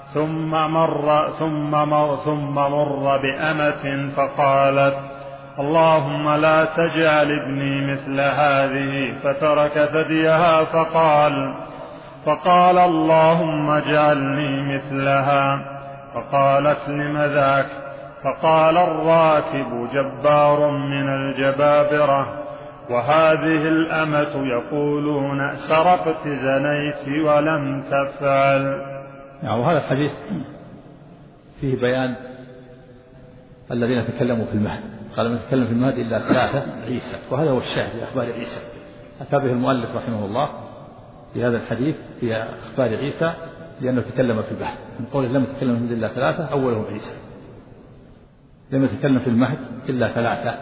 [SPEAKER 3] ثم مر بأمة فقالت: اللهم لا تجعل ابني مثل هذه. فترك ثديها فقال: اللهم اجعلني مثلها. فقالت: لم ذاك؟ فقال: الراكب جبار من الجبابرة، وهذه الأمة يقولون: سرقت زنيت ولم تفعل.
[SPEAKER 2] يعني وهذا الحديث فيه بيان الذين تكلموا في المهد. قال: من تكلم في المهد إلا ثلاثة: عيسى. وهذا هو الشاهد في أخبار عيسى، أتى به المؤلف رحمه الله في هذا الحديث في أخبار عيسى، لأنه تكلم في المهد. من قوله لم يتكلم في المهد إلا ثلاثة، أولهم عيسى. لم يتكلم في المهد إلا ثلاثة،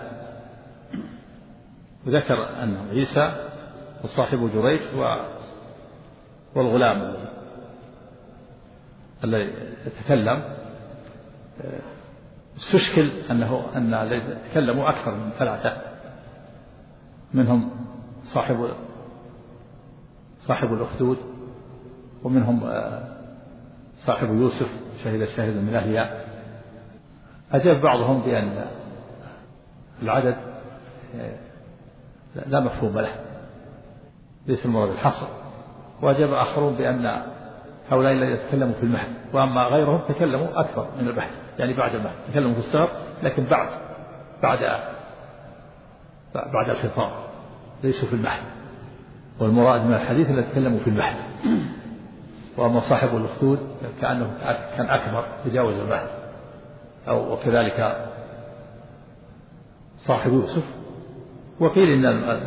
[SPEAKER 2] وذكر أنه عيسى وصاحب جريج والغلام الذي يتكلم. استشكل أن الذين تكلموا أكثر من ثلاثة، منهم صاحب الأخدود، ومنهم صاحب يوسف شاهد من أهلها. أجاب بعضهم بأن العدد لا مفهوم له، ليس المراد الحصر. وأجاب آخرون بأن هؤلاء الذين يتكلموا في المهد، وأما غيرهم تكلموا أكثر من البحث، يعني بعد المهد تكلموا في السبب، لكن بعد الخطاب، ليسوا في المهد. والمراد من الحديث الذين تكلموا في المهد. وأما صاحب الأخدود كأنه كان أكبر تجاوز المهد، وكذلك صاحب يوسف. وقيل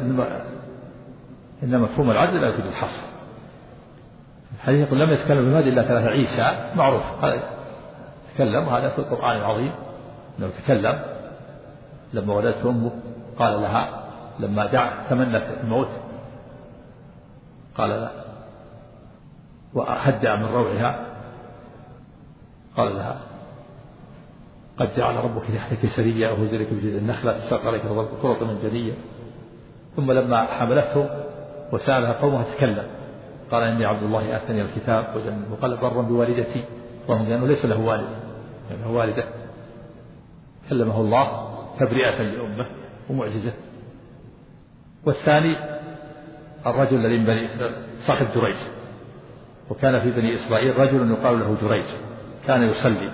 [SPEAKER 2] إن مفهوم العدل لا يفيد الحصر. الحديث يقول: لم يتكلم في المهد إلا ثلاثة. عيسى معروف، هذا تكلم، هذا في القرآن العظيم أنه تكلم لما ولدته أمه قال لها لما تمنت الموت قال لا وهدأ من روعها قال لها قد جعل ربك تحتك سريا وهزلك بجذع النخلة تساق عليك كرة من جنية. ثم لما حملته وسألها قومها تكلم قال إني عبد الله آتاني الكتاب وجعلني وقال برا بوالدتي رغم أنه ليس له والد له والدة كلمه الله تبرئة لأمه ومعجزة. والثاني الرجل الذي من بني صاحب جريج وكان في بني إسرائيل رجل يقال له جريج كان يصلي.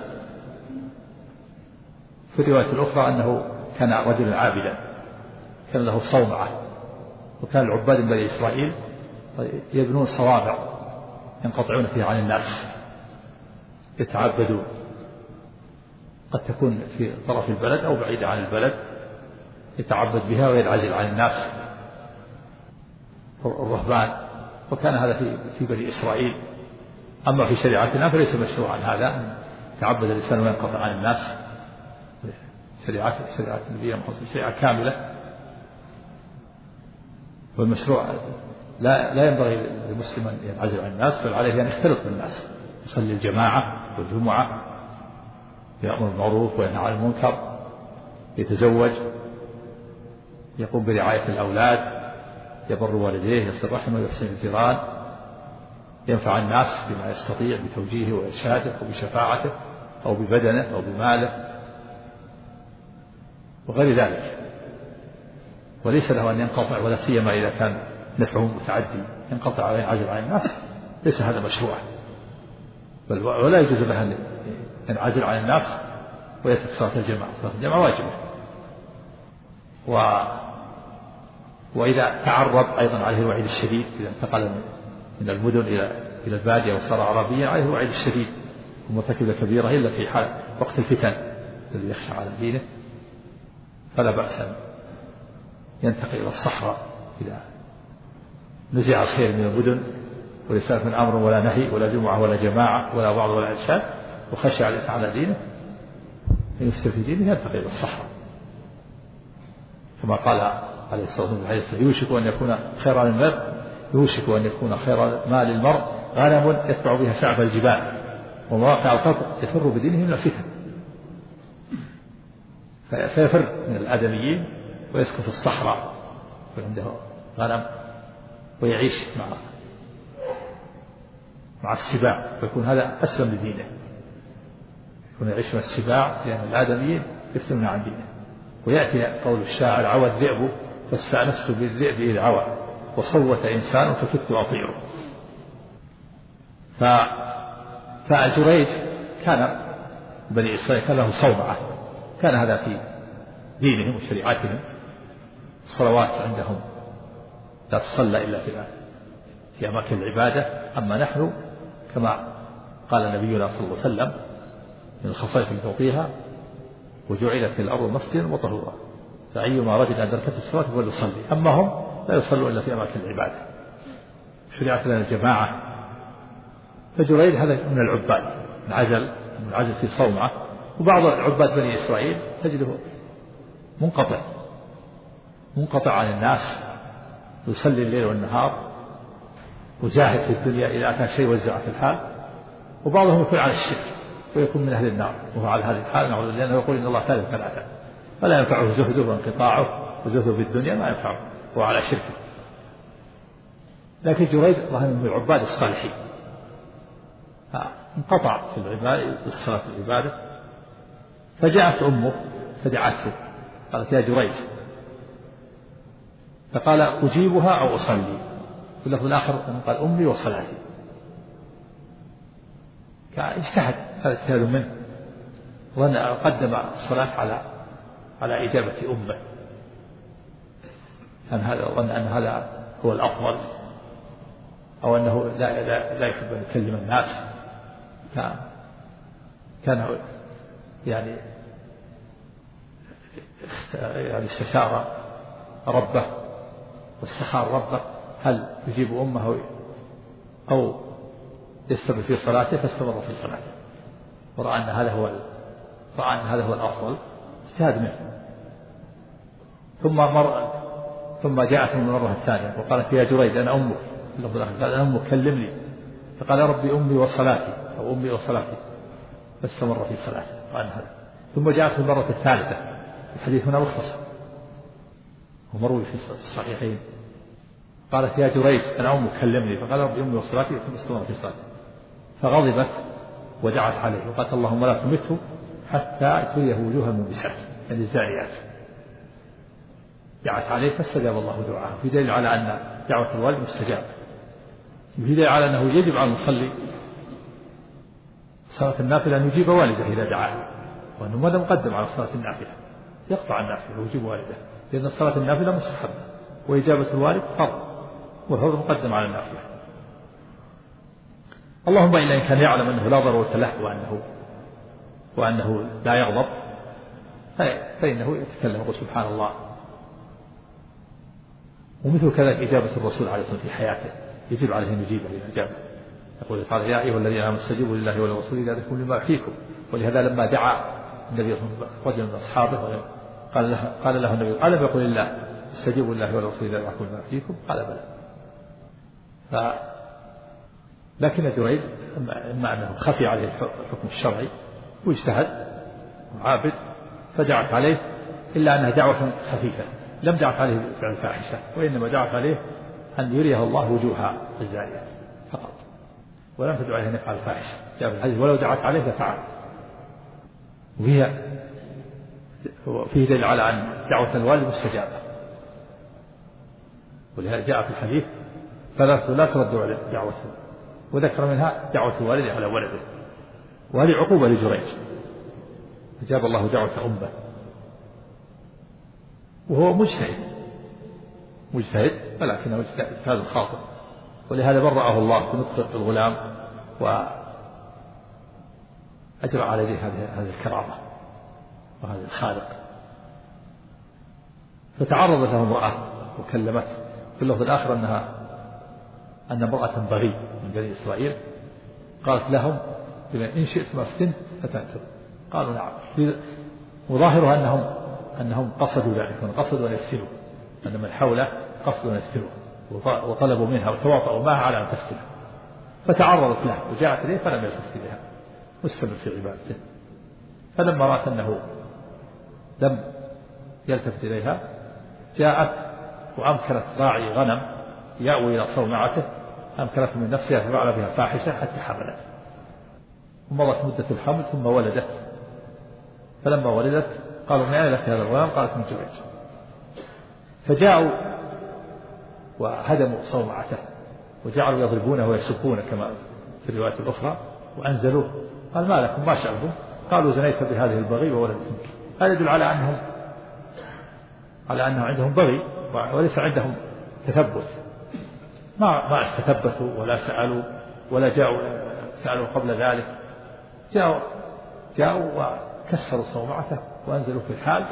[SPEAKER 2] في الرواية الأخرى أنه كان رجلا عابدا كان له صومعة وكان العباد من بني إسرائيل يبنون صوامع ينقطعون فيها عن الناس يتعبدون قد تكون في طرف البلد أو بعيدة عن البلد يتعبد بها وينعزل عن الناس الرهبان. وكان هذا في بني إسرائيل. أما في شريعتنا فليس مشروعا هذا يتعبد الإنسان وينقطع عن الناس. شريعة النبي محمد شريعة كاملة والمشروع لا ينبغي للمسلم أن ينعزل عن الناس بل عليه أن يختلط بالناس يصلي الجماعة والجمعة يأمر بالمعروف وينهى عن المنكر يتزوج يقوم برعاية الأولاد يبر والديه يصل رحمه ويحسن الجيران ينفع الناس بما يستطيع بتوجيهه وإرشاده أو بشفاعته أو ببدنه أو بماله وغير ذلك. وليس له أن ينقطع ولا سيما إذا كان نفعه متعدي ينقطع وينعزل عن الناس ليس هذا مشروع بل ولا يجوز له أن ينعزل عن الناس ويترك صلاة الجماعة. صلاة الجماعة واجبة. وإذا تعرض أيضا عليه الوعيد الشديد إذا انتقل من المدن إلى البادية وصار عربيا عليه الوعيد الشديد ومرتكب كبيرة إلا في حال وقت الفتن الذي يخشى على دينه فلا بأس أن ينتقل إلى الصحراء إذا نزع الخير من المدن وليس من أمر ولا نهي ولا جمعة ولا جماعة ولا وعظ ولا إرشاد وخشى على الإنسان على دينه أن يفسد في دينه ينتقل إلى الصحراء كما قال عليه الصلاة والسلام يوشك أن يكون خير المال يوشك أن يكون خير مال المرء غنم يتبع بها شعب الجبال ومواقع القطر يفر بدينه من الفتن فيفر من الآدميين ويسكن في الصحراء وعنده غنم ويعيش مع السباع ويكون هذا أسلم لدينه يكون يعيش مع السباع لأن الآدميين يفتنون عن دينه. ويأتي قول الشاعر عوى الذئب فاستأنست بالذئب إذ عوى وصوت إنسان فكدت أطيره. فجريج كان بني إسرائيل كان له صومعة كان هذا في دينهم وشريعتهم الصلوات عندهم لا تصلى إلا في أماكن العبادة. أما نحن كما قال نبينا صلى الله عليه وسلم من الخصائص التي تعطيها وجعلت في الأرض مسجدا وطهورا فأيما رجل أدركته الصلاة فليصلي. أما هم لا يصلوا إلا في أماكن العبادة. شريعة لنا الجماعة. فجريج هذا من العباد منعزل في صومعة. وبعض العباد بني إسرائيل تجده منقطع عن الناس يصلي الليل والنهار وزاهد في الدنيا إذا أتى شيء وزع في الحال. وبعضهم يكون على الشرك ويكون من أهل النار وهو على هذه الحال نعوذ بالله لأنه يقول إن الله ثالث ثلاثة فلا ينفعه زهده وانقطاعه وزهده في الدنيا ما ينفعه وهو على شركه. لكن جريج الله من العباد الصالحين انقطع في العبادة بالصلاة في العبادة. فجاءت أمه فدعته قالت يا جريج فقال أجيبها أو أصلي. في اللفظ الآخر قال أمي وصلاتي. اجتهد هذا اجتهاد منه وأن قدم الصلاة على إجابة أمه. كان هذا ظن أن هذا هو الأفضل أو أنه لا يحب أن يكلم الناس. كان يعني استشار ربه واستخار ربه هل يجيب أمه أو يستمر في صلاته فاستمر في صلاته ورأى أن هذا هو الأفضل اجتهاد منه. ثم جاءت من المرة الثانية وقالت يا جريج أنا أمك، قال أنا أمك كلمني، فقال يا ربي أمي وصلاتي أو أمي وصلاتي، فاستمر في صلاته قال هذا. ثم جاءت المرة الثالثة، الحديث هنا مختصر ومروي في الصحيحين، قالت يا جريج أنا أمك كلمني، فقال ربي أمي وصلاتي، ثم استمر في صلاته. فغضبت ودعت عليه وقالت اللهم لا تمته حتى تريه وجوه المنبسات، يعني الزانيات. دعت عليه فاستجاب الله دعاءه، في دليل على أن دعوة الوالد مستجابة، وفي دليل على أنه يجب على المصلي صلاة النافلة أن يجيب والده إذا دعاه، وأنه ماذا مقدم على صلاة النافلة، يقطع النافلة ويجيب والده، لأن صلاة النافلة مستحبة وإجابة الوالد فرض، والفرض مقدم على النافلة. اللهم إلا إن كان يعلم أنه لا ضرورة له وأنه لا يغضب فإنه يتكلم ويقول سبحان الله. ومثل كذلك إجابة الرسول عليه الصلاة والسلام في حياته يجب عليه أن يجيبه إذا أجابه، يقول تعالى يا أيها الذين آمنوا استجيبوا لله وللرسول إذا دعاكم لما يحييكم. ولهذا لما دعا النبي صلى الله عليه وسلم رجل من أصحابه قال له النبي ألم يقل الله استجيبوا لله والرسول إذا دعاكم لما يحييكم؟ قال بلى. لكن جريج إما أنه خفي عليه الحكم الشرعي واجتهد وعابد فدعت عليه، إلا أنها دعوة خفيفة لم دعت عليه بفعل الفاحشة، وإنما دعت عليه أن يريه الله وجوه الزانيات فقط، ولم تدع عليه أن يفعل الفاحشة. جاء في الحديث ولو دعت عليه لفعل. وفيه دليل على أن دعوة الوالد مستجابة، ولهذا جاء في الحديث ثلاث لا ترد دعوته، وذكر منها دعوة الوالد على ولده، وهذه عقوبة لجريج، أجاب الله دعوة أمه وهو مجتهد ولكنه اجتهاد خاطئ، ولهذا برأه الله بنطق الغلام وأجرى على يده هذه الكرامة وهذا الخالق. فتعرضت له امرأة وكلمته في اللفظ الآخر أن امرأة بغي من بني إسرائيل قالت لهم إن شئتم أفتنت فتنتم، قالوا نعم، وظاهرها أنهم قصدوا ذلك، قصدوا أن يفتنوا، أن من حوله قصدوا أن يفتنوا وطلبوا منها وتواطؤوا معها على أن تفتنه، فتعرضت له وجاءت إليه فلم يلتفت إليها واستمر في عبادته. فلما رأت أنه لم يلتفت إليها جاءت وأمكنت راعي غنم يأوي إلى صومعته، أمكنته من نفسها ففعل بها فاحشة حتى حملت، ومضت مدة الحمل ثم ولدت. فلما ولدت قالوا من أين لك هذا الغلام؟ قالت من جريج. فجاءوا وهدموا صومعته وجعلوا يضربونه ويسبونه كما في الرواية الأخرى وأنزلوه. قال ما لكم ما شأنكم؟ قالوا زنيت بهذه البغي وولدت منك. هذا يدل على أنهم عندهم بغي وليس عندهم تثبت، ما استثبتوا ولا سألوا ولا سألوا قبل ذلك، جاءوا وكسروا صومعته وأنزلوا في الحال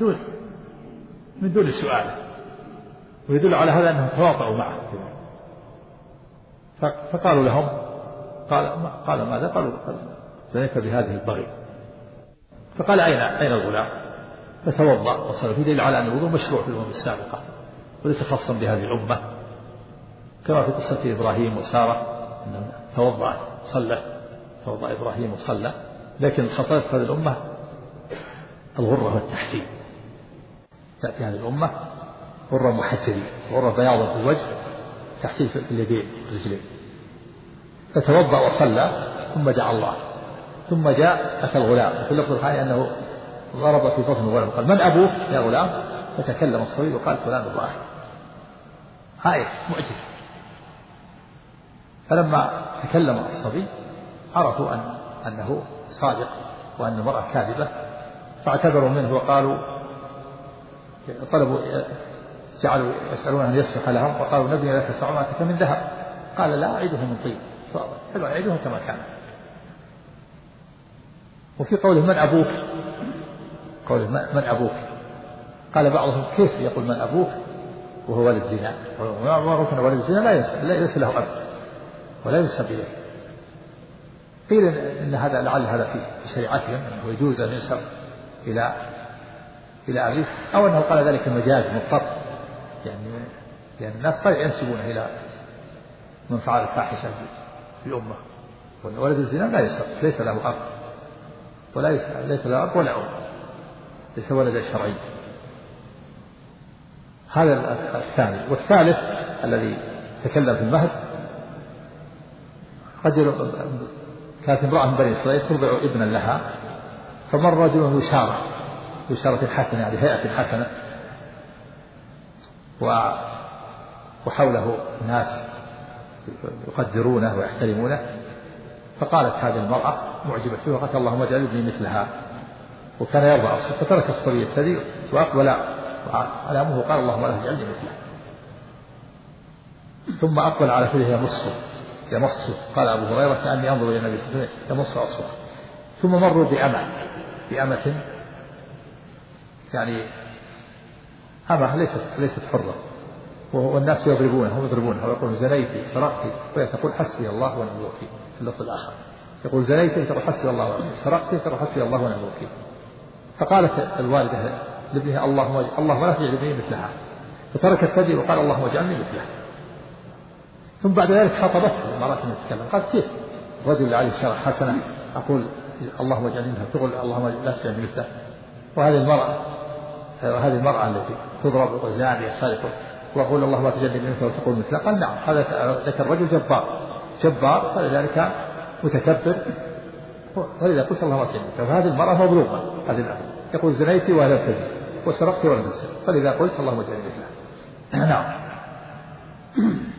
[SPEAKER 2] من دون سؤاله، ويدل على هذا أنهم تواطؤوا معه. فقالوا لهم قال ماذا؟ قالوا زنيت بهذه البغي. فقال أين الغلام؟ فتوضأ وصلى. في دليل على أن الوضوء مشروع في الأمم السابقة وليس خاصا بهذه الأمة، كما في قصة إبراهيم وسارة أنه توضأ إبراهيم وصلى. لكن الخصائص هذه الأمة الغرة والتحجيل، تأتي هذه الأمة غرة محجلين، غرة بياضة في الوجه، تحجيل في اليدين والرجلين. فتوضأ وصلى ثم دعا الله، ثم جاء أتى الغلام. في اللفظ الثاني أنه ضرب في بطن الغلام قال من أبوك يا غلام؟ فتكلم الصبي وقال فلان إبراهيم. هاي معجزة. فلما تكلم الصبي عرفوا أنه صادق وأن المرأة كاذبة، فاعتذروا منه وقالوا جعلوا يسألون أن يسرق لهم، وقالوا نبني لك صومعتك من ذهب. قال لا أعيده من طين، حلو أعيده كما كان. وفي قوله من أبوك، قوله من أبوك، قال بعضهم كيف يقول من أبوك وهو ولد زنا؟ ومعروف أن ولد الزنا ليس له أب ولا ينسب إليه. قيل إن هذا لعل هذا في شريعتهم أنه يجوز أن ينسب إلى أبيه، أو أنه قال ذلك مجاز مضطر، يعني الناس قد ينسبونه إلى من فعل الفاحشة في أمه. ولد الزنا لا يسرق، ليس له أب ليس له أب ولا أم، ليس ولدا شرعي. هذا الثاني. والثالث الذي تكلم في المهد، رجل كانت امرأة من بني إسرائيل ترضع ابنا لها، فمر رجل بشارة حسنة، يعني هيئة حسنة، وحوله ناس يقدرونه ويحترمونه، فقالت هذه المرأة معجبة فيه وقالت اللهم اجعل ابني مثلها، وكان يرضع الصبي، فترك الصبي الثدي وأقبل على أمه وقال اللهم لا تجعلني مثله، ثم أقبل على فيه يمصه، قال أبو هريرة كأني أنظر إلى النبي صلى الله عليه وسلم يمص أصبعه. ثم مروا بأمة يعني أمة ليست حرة، والناس يضربونها ويقولون زنيتي سرقتي، وتقول حسبي الله ونعم الوكيل. في اللفظ الآخر يقول زنيتي تقول حسبي الله ونعم الوكيل، سرقتي تقول حسبي الله ونعم الوكيل. فقالت الوالدة لابنها اللهم لا تجعل ابني مثلها، فتركت ثدي وقال اللهم اجعلني مثلها. ثم بعد ذلك خطبته المرأة من تتكلم، قالت كيف الرجل اللي عليه شرع حسنة أقول اللهم اجعلني مثله، تقول اللهم لا تجعلني مثله. وهذه المرأة التي تضرب وزانية سارقة وأقول اللهم لا تجعلني مثله وتقول مثله، قال نعم هذا ذاك الرجل جبار فلذلك متكبر، ولذا قلت اللهم لا تجعلني مثله. وهذه المرأة مظلومة، هذه الأمر يقول زنيتي ولا تزني وسرقت ولا تسرق، فلذا قلت اللهم اجعلني مثله. نعم.